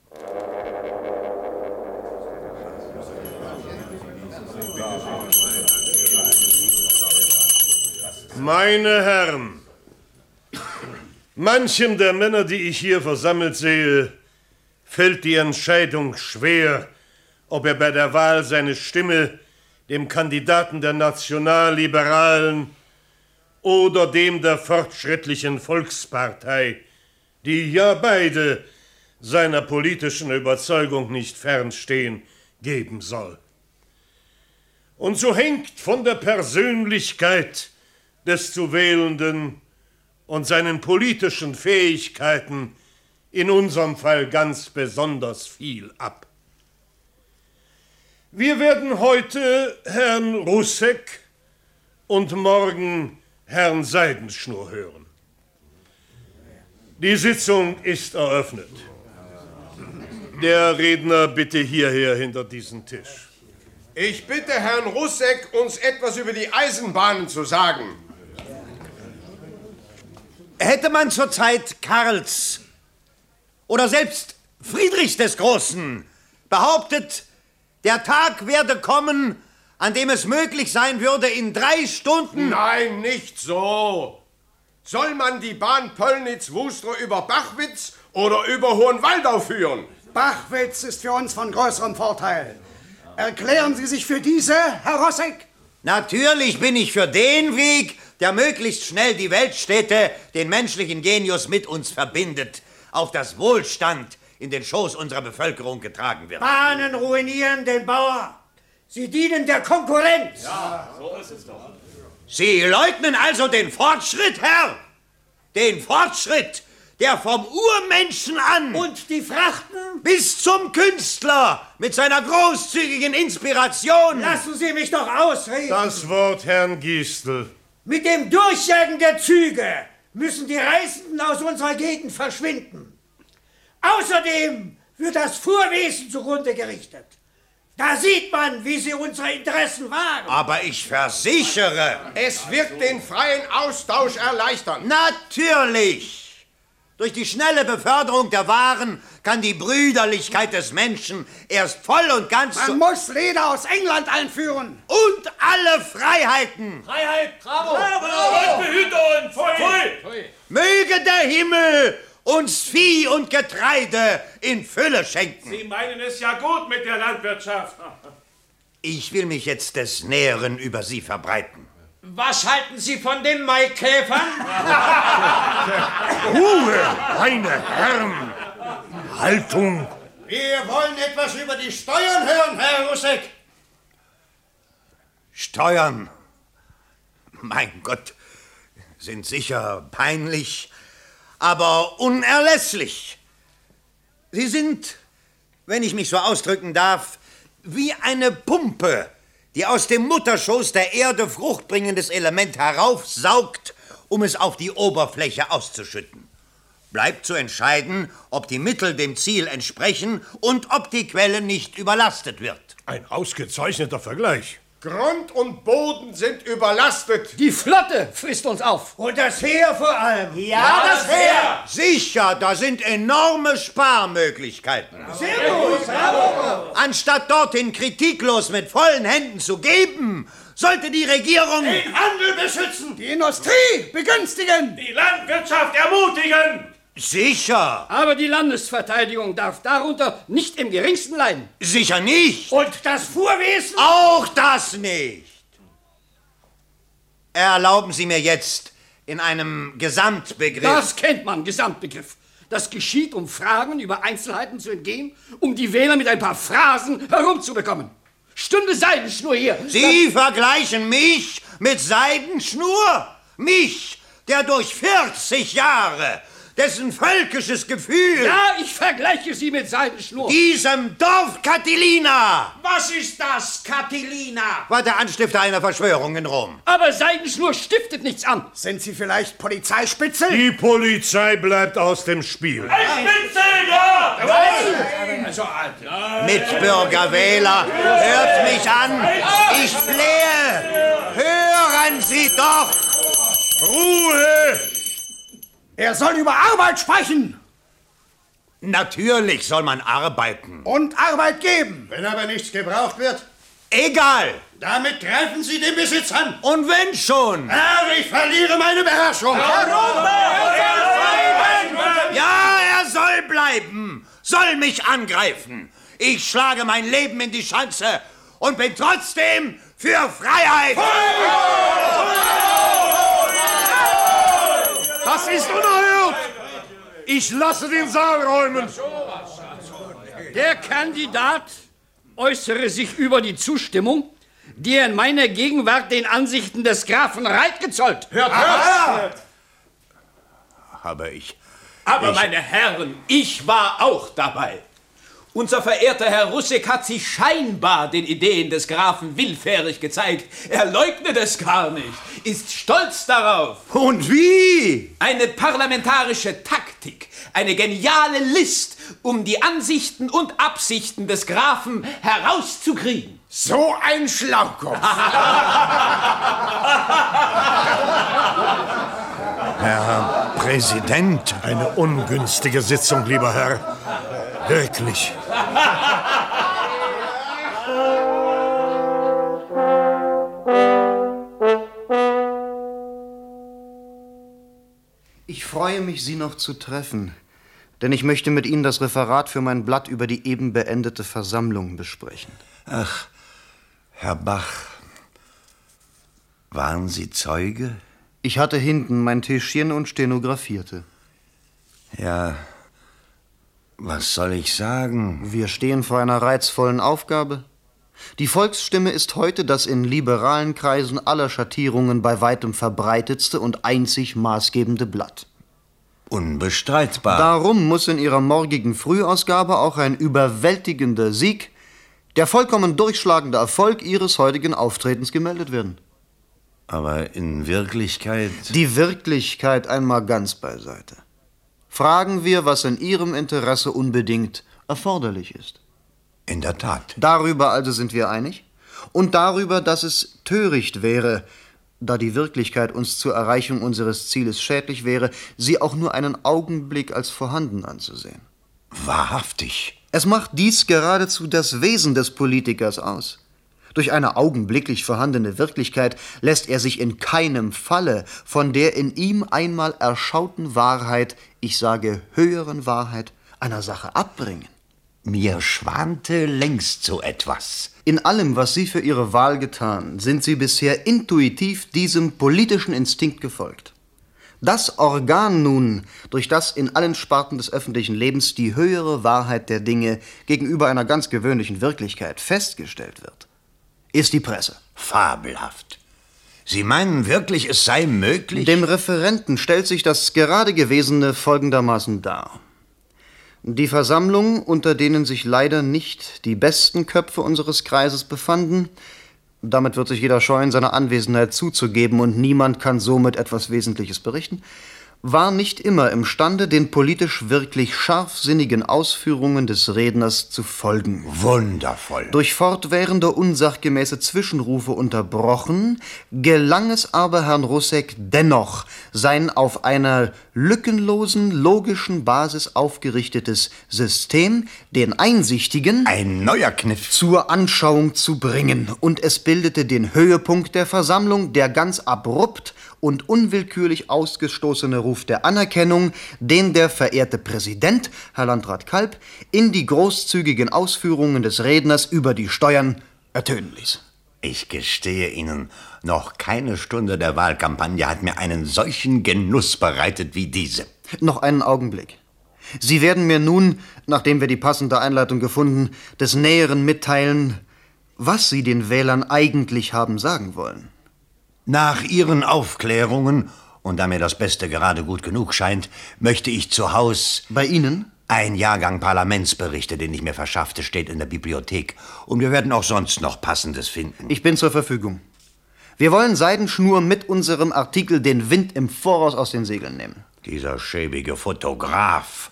Meine Herren, manchem der Männer, die ich hier versammelt sehe, fällt die Entscheidung schwer, ob er bei der Wahl seine Stimme dem Kandidaten der Nationalliberalen oder dem der Fortschrittlichen Volkspartei, die ja beide seiner politischen Überzeugung nicht fernstehen, geben soll. Und so hängt von der Persönlichkeit des zu Wählenden und seinen politischen Fähigkeiten in unserem Fall ganz besonders viel ab. Wir werden heute Herrn Russek und morgen Herrn Seidenschnur hören. Die Sitzung ist eröffnet. Der Redner bitte hierher hinter diesen Tisch. Ich bitte Herrn Russek, uns etwas über die Eisenbahnen zu sagen. Hätte man zur Zeit Karls oder selbst Friedrichs des Großen behauptet, der Tag werde kommen, an dem es möglich sein würde, in drei Stunden... Nein, nicht so. Soll man die Bahn Pöllnitz-Wustrow über Bachwitz oder über Hohenwaldau führen? Bachwitz ist für uns von größerem Vorteil. Erklären Sie sich für diese, Herr Rossek? Natürlich bin ich für den Weg, der möglichst schnell die Weltstädte, den menschlichen Genius mit uns verbindet, auf das Wohlstand in den Schoß unserer Bevölkerung getragen wird. Bahnen ruinieren den Bauer. Sie dienen der Konkurrenz. Ja, so ist es doch. Sie leugnen also den Fortschritt, Herr? Den Fortschritt, der vom Urmenschen an... Und die Frachten? Bis zum Künstler mit seiner großzügigen Inspiration... Lassen Sie mich doch ausreden. Das Wort Herrn Gistel. Mit dem Durchjagen der Züge müssen die Reisenden aus unserer Gegend verschwinden. Außerdem wird das Fuhrwesen zugrunde gerichtet. Da sieht man, wie sie unsere Interessen wahren. Aber ich versichere... Es wird den freien Austausch erleichtern. Natürlich! Durch die schnelle Beförderung der Waren kann die Brüderlichkeit des Menschen erst voll und ganz... Man muss Leder aus England einführen. Und alle Freiheiten. Freiheit, bravo! Bravo! Gott behüte uns! Pfui! Pfui. Möge der Himmel uns Vieh und Getreide in Fülle schenken. Sie meinen es ja gut mit der Landwirtschaft. Ich will mich jetzt des Näheren über Sie verbreiten. Was halten Sie von den Maikäfern? Ruhe, meine Herren! Haltung! Wir wollen etwas über die Steuern hören, Herr Russek. Steuern? Mein Gott, sind sicher peinlich, aber unerlässlich. Sie sind, wenn ich mich so ausdrücken darf, wie eine Pumpe, die aus dem Mutterschoß der Erde fruchtbringendes Element heraufsaugt, um es auf die Oberfläche auszuschütten. Bleibt zu entscheiden, ob die Mittel dem Ziel entsprechen und ob die Quelle nicht überlastet wird. Ein ausgezeichneter Vergleich. Grund und Boden sind überlastet. Die Flotte frisst uns auf. Und das Heer vor allem. Ja, ja das, das Heer. Sicher, da sind enorme Sparmöglichkeiten. Sehr gut, bravo. Anstatt dorthin kritiklos mit vollen Händen zu geben, sollte die Regierung... Den Handel beschützen, die Industrie begünstigen, die Landwirtschaft ermutigen. Sicher. Aber die Landesverteidigung darf darunter nicht im geringsten leiden. Sicher nicht. Und das Fuhrwesen? Auch das nicht. Erlauben Sie mir jetzt in einem Gesamtbegriff... Das kennt man, Gesamtbegriff. Das geschieht, um Fragen über Einzelheiten zu entgehen, um die Wähler mit ein paar Phrasen herumzubekommen. Stunde Seidenschnur hier. Sie das vergleichen mich mit Seidenschnur? Mich, der durch vierzig Jahre... dessen völkisches Gefühl... Ja, ich vergleiche Sie mit Seidenschnur. Diesem Dorf Catilina. Was ist das, Catilina? War der Anstifter einer Verschwörung in Rom. Aber Seidenschnur stiftet nichts an. Sind Sie vielleicht Polizeispitzel? Die Polizei bleibt aus dem Spiel. Ein Spitzel, ja! Also, Alter. Mitbürger, Wähler, hört mich an. Ich flehe. Hören Sie doch. Ruhe! Er soll über Arbeit sprechen. Natürlich soll man arbeiten. Und Arbeit geben. Wenn aber nichts gebraucht wird? Egal. Damit greifen Sie den Besitz an. Und wenn schon? Herr, ich verliere meine Beherrschung. Ja, er soll bleiben. Soll mich angreifen. Ich schlage mein Leben in die Schanze und bin trotzdem für Freiheit. Das ist unerhört! Ich lasse den Saal räumen. Der Kandidat äußere sich über die Zustimmung, die er in meiner Gegenwart den Ansichten des Grafen Reit gezollt. Hört, hört! Aber ich... Aber ich, meine Herren, ich war auch dabei. Unser verehrter Herr Russek hat sich scheinbar den Ideen des Grafen willfährig gezeigt. Er leugnet es gar nicht, ist stolz darauf. Und wie? Eine parlamentarische Taktik, eine geniale List, um die Ansichten und Absichten des Grafen herauszukriegen. So ein Schlaukopf. Herr Präsident. Eine ungünstige Sitzung, lieber Herr. Wirklich. Ich freue mich, Sie noch zu treffen, denn ich möchte mit Ihnen das Referat für mein Blatt über die eben beendete Versammlung besprechen. Ach, Herr Bach, waren Sie Zeuge? Ich hatte hinten mein Tischchen und stenografierte. Ja, was soll ich sagen? Wir stehen vor einer reizvollen Aufgabe. Die Volksstimme ist heute das in liberalen Kreisen aller Schattierungen bei weitem verbreitetste und einzig maßgebende Blatt. Unbestreitbar. Darum muss in ihrer morgigen Frühausgabe auch ein überwältigender Sieg, der vollkommen durchschlagende Erfolg ihres heutigen Auftretens gemeldet werden. Aber in Wirklichkeit... Die Wirklichkeit einmal ganz beiseite. Fragen wir, was in Ihrem Interesse unbedingt erforderlich ist. In der Tat. Darüber also sind wir einig. Und darüber, dass es töricht wäre, da die Wirklichkeit uns zur Erreichung unseres Zieles schädlich wäre, sie auch nur einen Augenblick als vorhanden anzusehen. Wahrhaftig. Es macht dies geradezu das Wesen des Politikers aus. Durch eine augenblicklich vorhandene Wirklichkeit lässt er sich in keinem Falle von der in ihm einmal erschauten Wahrheit, ich sage höheren Wahrheit, einer Sache abbringen. Mir schwante längst so etwas. In allem, was Sie für Ihre Wahl getan, sind Sie bisher intuitiv diesem politischen Instinkt gefolgt. Das Organ nun, durch das in allen Sparten des öffentlichen Lebens die höhere Wahrheit der Dinge gegenüber einer ganz gewöhnlichen Wirklichkeit festgestellt wird, ist die Presse. Fabelhaft. Sie meinen wirklich, es sei möglich? Dem Referenten stellt sich das gerade Gewesene folgendermaßen dar. Die Versammlung, unter denen sich leider nicht die besten Köpfe unseres Kreises befanden, damit wird sich jeder scheuen, seine Anwesenheit zuzugeben, und niemand kann somit etwas Wesentliches berichten, war nicht immer imstande, den politisch wirklich scharfsinnigen Ausführungen des Redners zu folgen. Wundervoll. Durch fortwährende unsachgemäße Zwischenrufe unterbrochen, gelang es aber Herrn Rusek dennoch, sein auf einer lückenlosen, logischen Basis aufgerichtetes System, den Einsichtigen, ein neuer Kniff, zur Anschauung zu bringen. Und es bildete den Höhepunkt der Versammlung, der ganz abrupt und unwillkürlich ausgestoßene Ruf der Anerkennung, den der verehrte Präsident, Herr Landrat Kalb, in die großzügigen Ausführungen des Redners über die Steuern ertönen ließ. Ich gestehe Ihnen, noch keine Stunde der Wahlkampagne hat mir einen solchen Genuss bereitet wie diese. Noch einen Augenblick. Sie werden mir nun, nachdem wir die passende Einleitung gefunden, des Näheren mitteilen, was Sie den Wählern eigentlich haben sagen wollen. Nach Ihren Aufklärungen, und da mir das Beste gerade gut genug scheint, möchte ich zu Haus... Bei Ihnen? Ein Jahrgang Parlamentsberichte, den ich mir verschaffte, steht in der Bibliothek. Und wir werden auch sonst noch Passendes finden. Ich bin zur Verfügung. Wir wollen Seidenschnur mit unserem Artikel den Wind im Voraus aus den Segeln nehmen. Dieser schäbige Fotograf.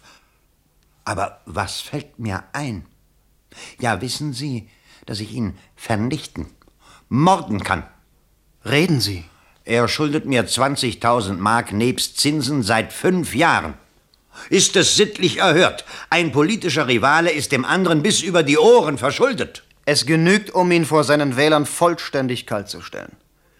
Aber was fällt mir ein? Ja, wissen Sie, dass ich ihn vernichten, morden kann. Reden Sie. Er schuldet mir zwanzigtausend Mark nebst Zinsen seit fünf Jahren. Ist es sittlich erhört? Ein politischer Rivale ist dem anderen bis über die Ohren verschuldet. Es genügt, um ihn vor seinen Wählern vollständig kaltzustellen.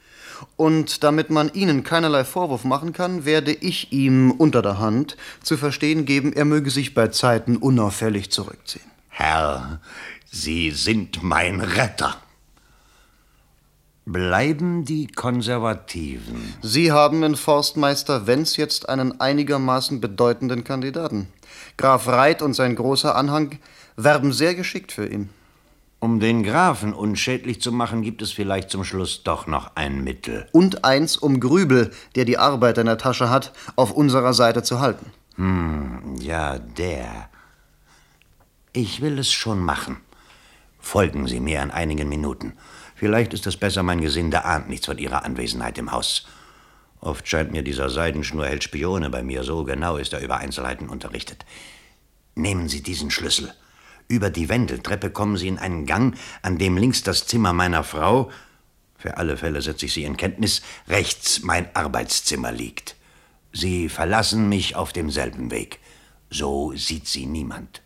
Und damit man Ihnen keinerlei Vorwurf machen kann, werde ich ihm unter der Hand zu verstehen geben, er möge sich bei Zeiten unauffällig zurückziehen. Herr, Sie sind mein Retter. Bleiben die Konservativen? Sie haben in Forstmeister Wenz jetzt einen einigermaßen bedeutenden Kandidaten. Graf Reit und sein großer Anhang werben sehr geschickt für ihn. Um den Grafen unschädlich zu machen, gibt es vielleicht zum Schluss doch noch ein Mittel. Und eins, um Grübel, der die Arbeit in der Tasche hat, auf unserer Seite zu halten. Hm, ja, der. Ich will es schon machen. Folgen Sie mir in einigen Minuten. Vielleicht ist es besser, mein Gesinde ahnt nichts von Ihrer Anwesenheit im Haus. Oft scheint mir, dieser Seidenschnurheld Spione bei mir, so genau ist er über Einzelheiten unterrichtet. Nehmen Sie diesen Schlüssel. Über die Wendeltreppe kommen Sie in einen Gang, an dem links das Zimmer meiner Frau, für alle Fälle setze ich Sie in Kenntnis, rechts mein Arbeitszimmer liegt. Sie verlassen mich auf demselben Weg. So sieht sie niemand.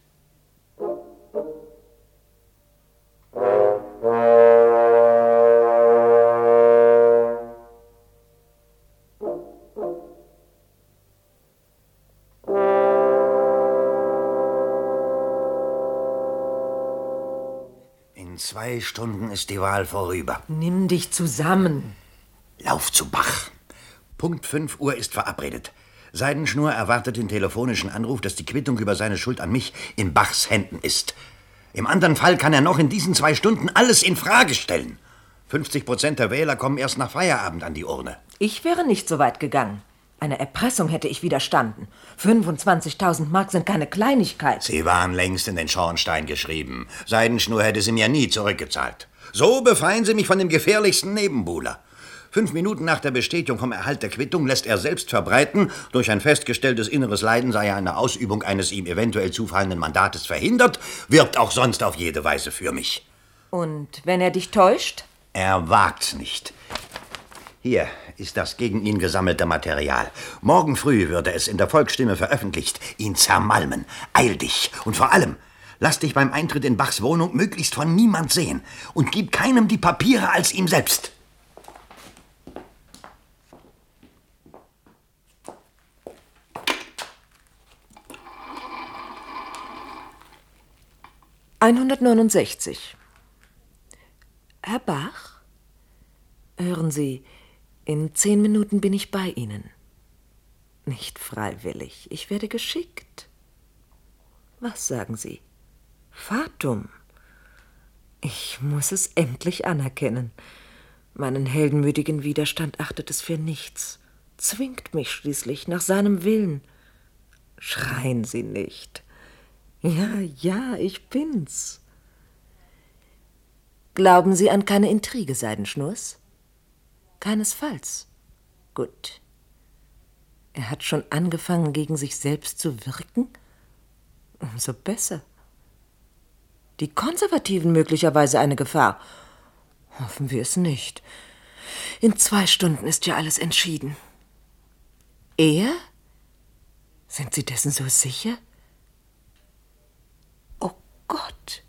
In zwei Stunden ist die Wahl vorüber. Nimm dich zusammen. Lauf zu Bach. Punkt fünf Uhr ist verabredet. Seidenschnur erwartet den telefonischen Anruf, dass die Quittung über seine Schuld an mich in Bachs Händen ist. Im anderen Fall kann er noch in diesen zwei Stunden alles in Frage stellen. fünfzig Prozent der Wähler kommen erst nach Feierabend an die Urne. Ich wäre nicht so weit gegangen. Einer Erpressung hätte ich widerstanden. fünfundzwanzigtausend Mark sind keine Kleinigkeit. Sie waren längst in den Schornstein geschrieben. Seidenschnur hätte sie mir nie zurückgezahlt. So befreien Sie mich von dem gefährlichsten Nebenbuhler. Fünf Minuten nach der Bestätigung vom Erhalt der Quittung lässt er selbst verbreiten, durch ein festgestelltes inneres Leiden sei er an der Ausübung eines ihm eventuell zufallenden Mandates verhindert, wirbt auch sonst auf jede Weise für mich. Und wenn er dich täuscht? Er wagt's nicht. Hier ist das gegen ihn gesammelte Material. Morgen früh würde es in der Volksstimme veröffentlicht. Ihn zermalmen. Eil dich. Und vor allem, lass dich beim Eintritt in Bachs Wohnung möglichst von niemand sehen. Und gib keinem die Papiere als ihm selbst. hundertneunundsechzig. Herr Bach? Hören Sie, in zehn Minuten bin ich bei Ihnen. Nicht freiwillig, ich werde geschickt. Was sagen Sie? Fatum. Ich muss es endlich anerkennen. Meinen heldenmütigen Widerstand achtet es für nichts. Zwingt mich schließlich nach seinem Willen. Schreien Sie nicht. Ja, ja, ich bin's. Glauben Sie an keine Intrige, Seidenschnurs? Keinesfalls. Gut. Er hat schon angefangen, gegen sich selbst zu wirken? Umso besser. Die Konservativen möglicherweise eine Gefahr? Hoffen wir es nicht. In zwei Stunden ist ja alles entschieden. Er? Sind Sie dessen so sicher? Oh Gott!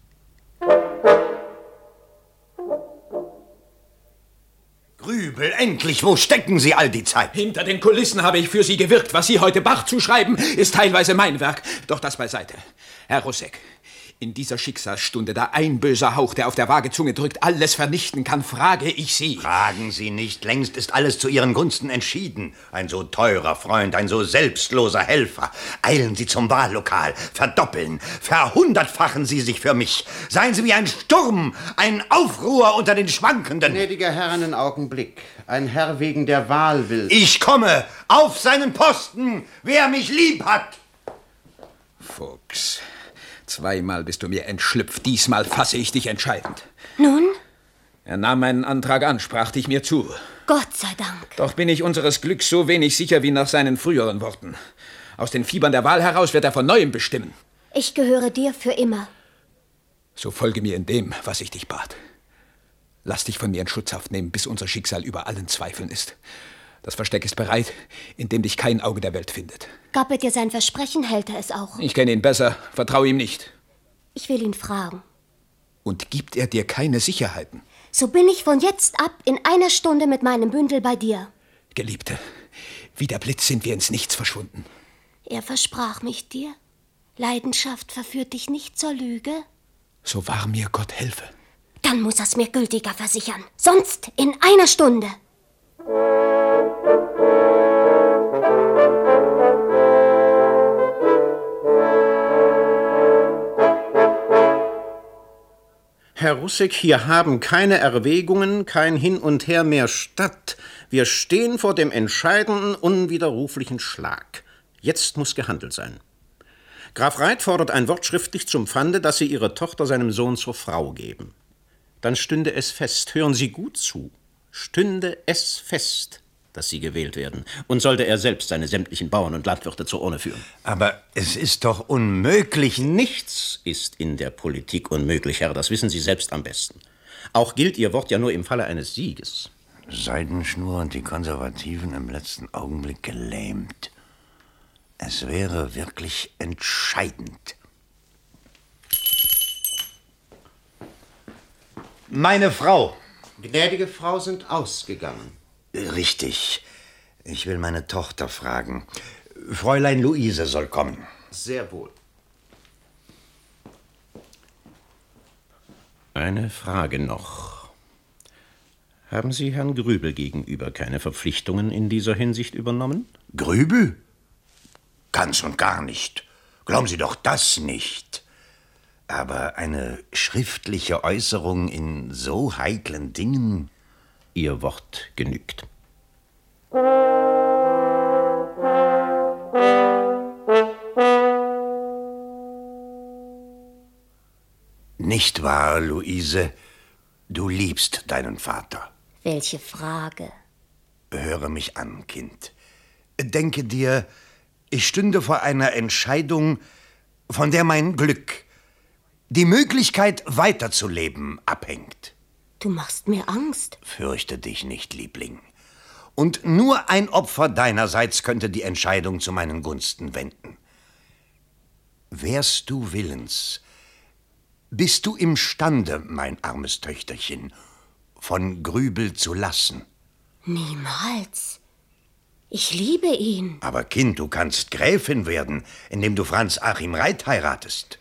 Grübel, endlich! Wo stecken Sie all die Zeit? Hinter den Kulissen habe ich für Sie gewirkt. Was Sie heute Bach zuschreiben, ist teilweise mein Werk. Doch das beiseite. Herr Russek, in dieser Schicksalsstunde, da ein böser Hauch, der auf der Waagezunge drückt, alles vernichten kann, frage ich Sie. Fragen Sie nicht. Längst ist alles zu Ihren Gunsten entschieden. Ein so teurer Freund, ein so selbstloser Helfer. Eilen Sie zum Wahllokal, verdoppeln, verhundertfachen Sie sich für mich. Seien Sie wie ein Sturm, ein Aufruhr unter den Schwankenden. Gnädiger Herr, einen Augenblick. Ein Herr wegen der Wahl will... Ich komme auf seinen Posten, wer mich lieb hat. Fuchs, zweimal bist du mir entschlüpft, diesmal fasse ich dich entscheidend. Nun? Er nahm meinen Antrag an, sprach dich mir zu. Gott sei Dank. Doch bin ich unseres Glücks so wenig sicher wie nach seinen früheren Worten. Aus den Fiebern der Wahl heraus wird er von Neuem bestimmen. Ich gehöre dir für immer. So folge mir in dem, was ich dich bat. Lass dich von mir in Schutzhaft nehmen, bis unser Schicksal über allen Zweifeln ist. Das Versteck ist bereit, in dem dich kein Auge der Welt findet. Gab er dir sein Versprechen, hält er es auch. Ich kenne ihn besser, vertraue ihm nicht. Ich will ihn fragen. Und gibt er dir keine Sicherheiten? So bin ich von jetzt ab in einer Stunde mit meinem Bündel bei dir. Geliebte, wie der Blitz sind wir ins Nichts verschwunden. Er versprach mich dir. Leidenschaft verführt dich nicht zur Lüge. So wahr mir Gott helfe. Dann muss er's mir gültiger versichern. Sonst in einer Stunde. Herr Russek, hier haben keine Erwägungen, kein Hin und Her mehr statt. Wir stehen vor dem entscheidenden, unwiderruflichen Schlag. Jetzt muss gehandelt sein. Graf Reit fordert ein Wort schriftlich zum Pfande, dass Sie Ihre Tochter seinem Sohn zur Frau geben. Dann stünde es fest, hören Sie gut zu, stünde es fest, dass Sie gewählt werden. Und sollte er selbst seine sämtlichen Bauern und Landwirte zur Urne führen. Aber es ist doch unmöglich. Nichts ist in der Politik unmöglich, Herr, das wissen Sie selbst am besten. Auch gilt Ihr Wort ja nur im Falle eines Sieges. Seidenschnur und die Konservativen im letzten Augenblick gelähmt. Es wäre wirklich entscheidend. Meine Frau. Gnädige Frau sind ausgegangen. Richtig. Ich will meine Tochter fragen. Fräulein Luise soll kommen. Sehr wohl. Eine Frage noch. Haben Sie Herrn Grübel gegenüber keine Verpflichtungen in dieser Hinsicht übernommen? Grübel? Ganz und gar nicht. Glauben Sie doch das nicht. Aber eine schriftliche Äußerung in so heiklen Dingen? Ihr Wort genügt. Nicht wahr, Luise? Du liebst deinen Vater. Welche Frage? Höre mich an, Kind. Denke dir, ich stünde vor einer Entscheidung, von der mein Glück, die Möglichkeit weiterzuleben, abhängt. Du machst mir Angst. Fürchte dich nicht, Liebling. Und nur ein Opfer deinerseits könnte die Entscheidung zu meinen Gunsten wenden. Wärst du willens, bist du imstande, mein armes Töchterchen, von Grübel zu lassen? Niemals. Ich liebe ihn. Aber Kind, du kannst Gräfin werden, indem du Franz Achim Reit heiratest.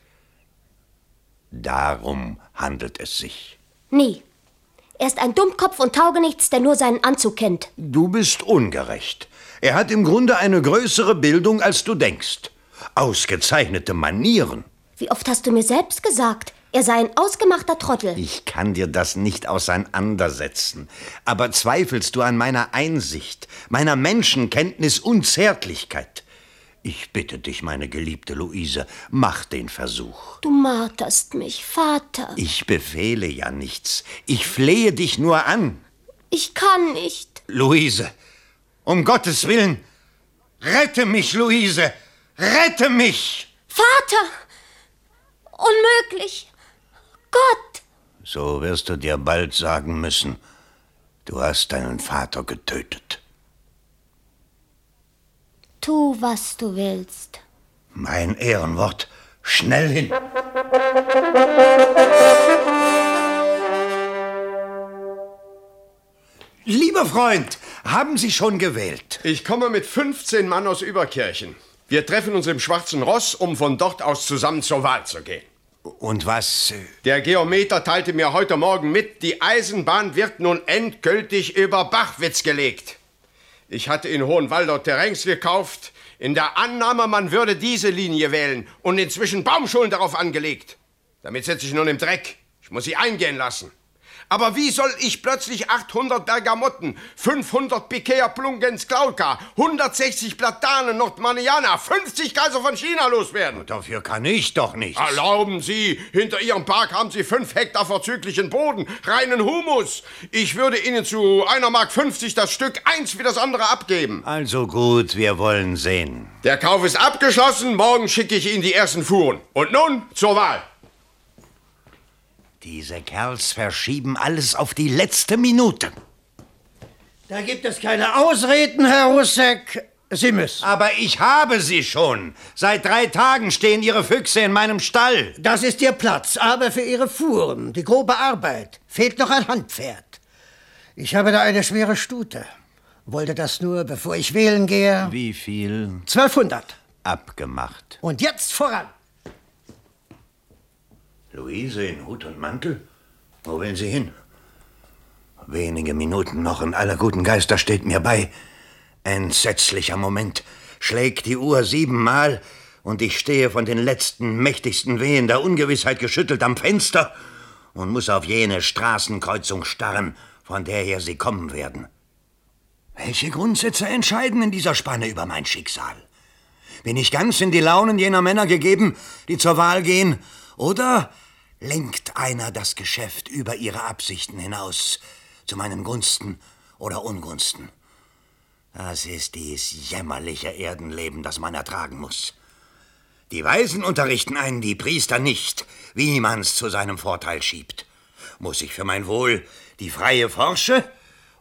Darum handelt es sich. Nie. Er ist ein Dummkopf und Taugenichts, der nur seinen Anzug kennt. Du bist ungerecht. Er hat im Grunde eine größere Bildung, als du denkst. Ausgezeichnete Manieren. Wie oft hast du mir selbst gesagt, er sei ein ausgemachter Trottel? Ich kann dir das nicht auseinandersetzen. Aber zweifelst du an meiner Einsicht, meiner Menschenkenntnis und Zärtlichkeit? Ich bitte dich, meine geliebte Luise, mach den Versuch. Du marterst mich, Vater. Ich befehle ja nichts. Ich flehe dich nur an. Ich kann nicht. Luise, um Gottes Willen, rette mich, Luise, rette mich! Vater! Unmöglich! Gott! So wirst du dir bald sagen müssen, du hast deinen Vater getötet. Tu, was du willst. Mein Ehrenwort, schnell hin! Lieber Freund, haben Sie schon gewählt? Ich komme mit fünfzehn Mann aus Überkirchen. Wir treffen uns im Schwarzen Ross, um von dort aus zusammen zur Wahl zu gehen. Und was? Der Geometer teilte mir heute Morgen mit, die Eisenbahn wird nun endgültig über Bachwitz gelegt. Ich hatte in Hohenwaldau Terrains gekauft, in der Annahme, man würde diese Linie wählen und inzwischen Baumschulen darauf angelegt. Damit sitze ich nun im Dreck. Ich muss sie eingehen lassen. Aber wie soll ich plötzlich achthundert Bergamotten, fünfhundert Pikea Plungens Klauka, hundertsechzig Platanen Nordmaniana, fünfzig Kaiser von China loswerden? Dafür kann ich doch nichts. Erlauben Sie, hinter Ihrem Park haben Sie fünf Hektar vorzüglichen Boden, reinen Humus. Ich würde Ihnen zu einer Mark fünfzig das Stück eins wie das andere abgeben. Also gut, wir wollen sehen. Der Kauf ist abgeschlossen, morgen schicke ich Ihnen die ersten Fuhren. Und nun zur Wahl. Diese Kerls verschieben alles auf die letzte Minute. Da gibt es keine Ausreden, Herr Russek. Sie müssen. Aber ich habe sie schon. Seit drei Tagen stehen Ihre Füchse in meinem Stall. Das ist Ihr Platz, aber für Ihre Fuhren, die grobe Arbeit, fehlt noch ein Handpferd. Ich habe da eine schwere Stute. Wollte das nur, bevor ich wählen gehe. Wie viel? Zwölfhundert. Abgemacht. Und jetzt voran. Luise in Hut und Mantel? Wo will sie hin? Wenige Minuten noch und aller guten Geister steht mir bei. Entsetzlicher Moment. Schlägt die Uhr siebenmal und ich stehe von den letzten mächtigsten Wehen der Ungewissheit geschüttelt am Fenster und muss auf jene Straßenkreuzung starren, von der her sie kommen werden. Welche Grundsätze entscheiden in dieser Spanne über mein Schicksal? Bin ich ganz in die Launen jener Männer gegeben, die zur Wahl gehen, oder lenkt einer das Geschäft über ihre Absichten hinaus, zu meinen Gunsten oder Ungunsten? Das ist dies jämmerliche Erdenleben, das man ertragen muss. Die Weisen unterrichten einen, die Priester nicht, wie man's zu seinem Vorteil schiebt. Muss ich für mein Wohl die Freie forsche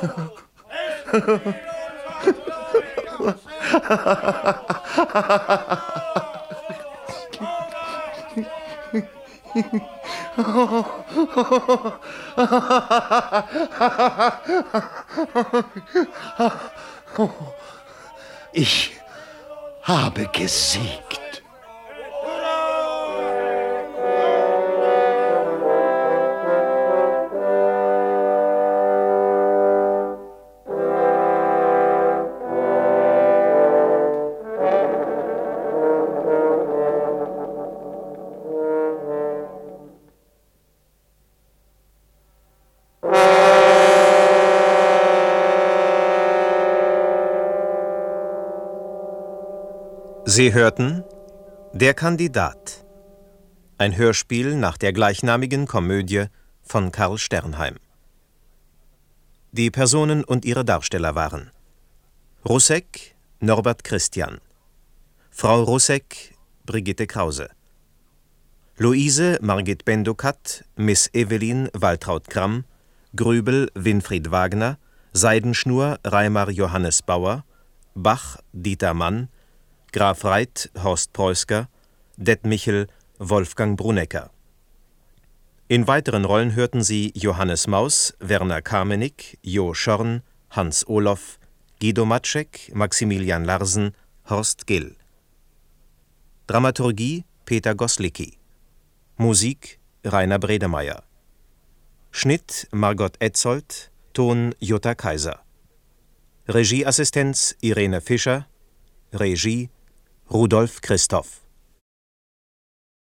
Ich habe gesiegt. Sie hörten Der Kandidat, ein Hörspiel nach der gleichnamigen Komödie von Karl Sternheim. Die Personen und ihre Darsteller waren: Rusek, Norbert Christian; Frau Rusek, Brigitte Krause; Luise Margit Bendukat, Miss Evelyn Waltraud Kramm; Grübel Winfried Wagner; Seidenschnur Reimar Johannes Bauer; Bach Dieter Mann; Graf Reit Horst Preusker; Detmichel Wolfgang Brunecker. In weiteren Rollen hörten Sie Johannes Maus, Werner Kamenik, Jo Schorn, Hans Olof, Guido Matschek, Maximilian Larsen, Horst Gill. Dramaturgie Peter Goslicki. Musik Rainer Bredemeier. Schnitt Margot Etzold, Ton Jutta Kaiser. Regieassistenz Irene Fischer. Regie Rudolf Christoph.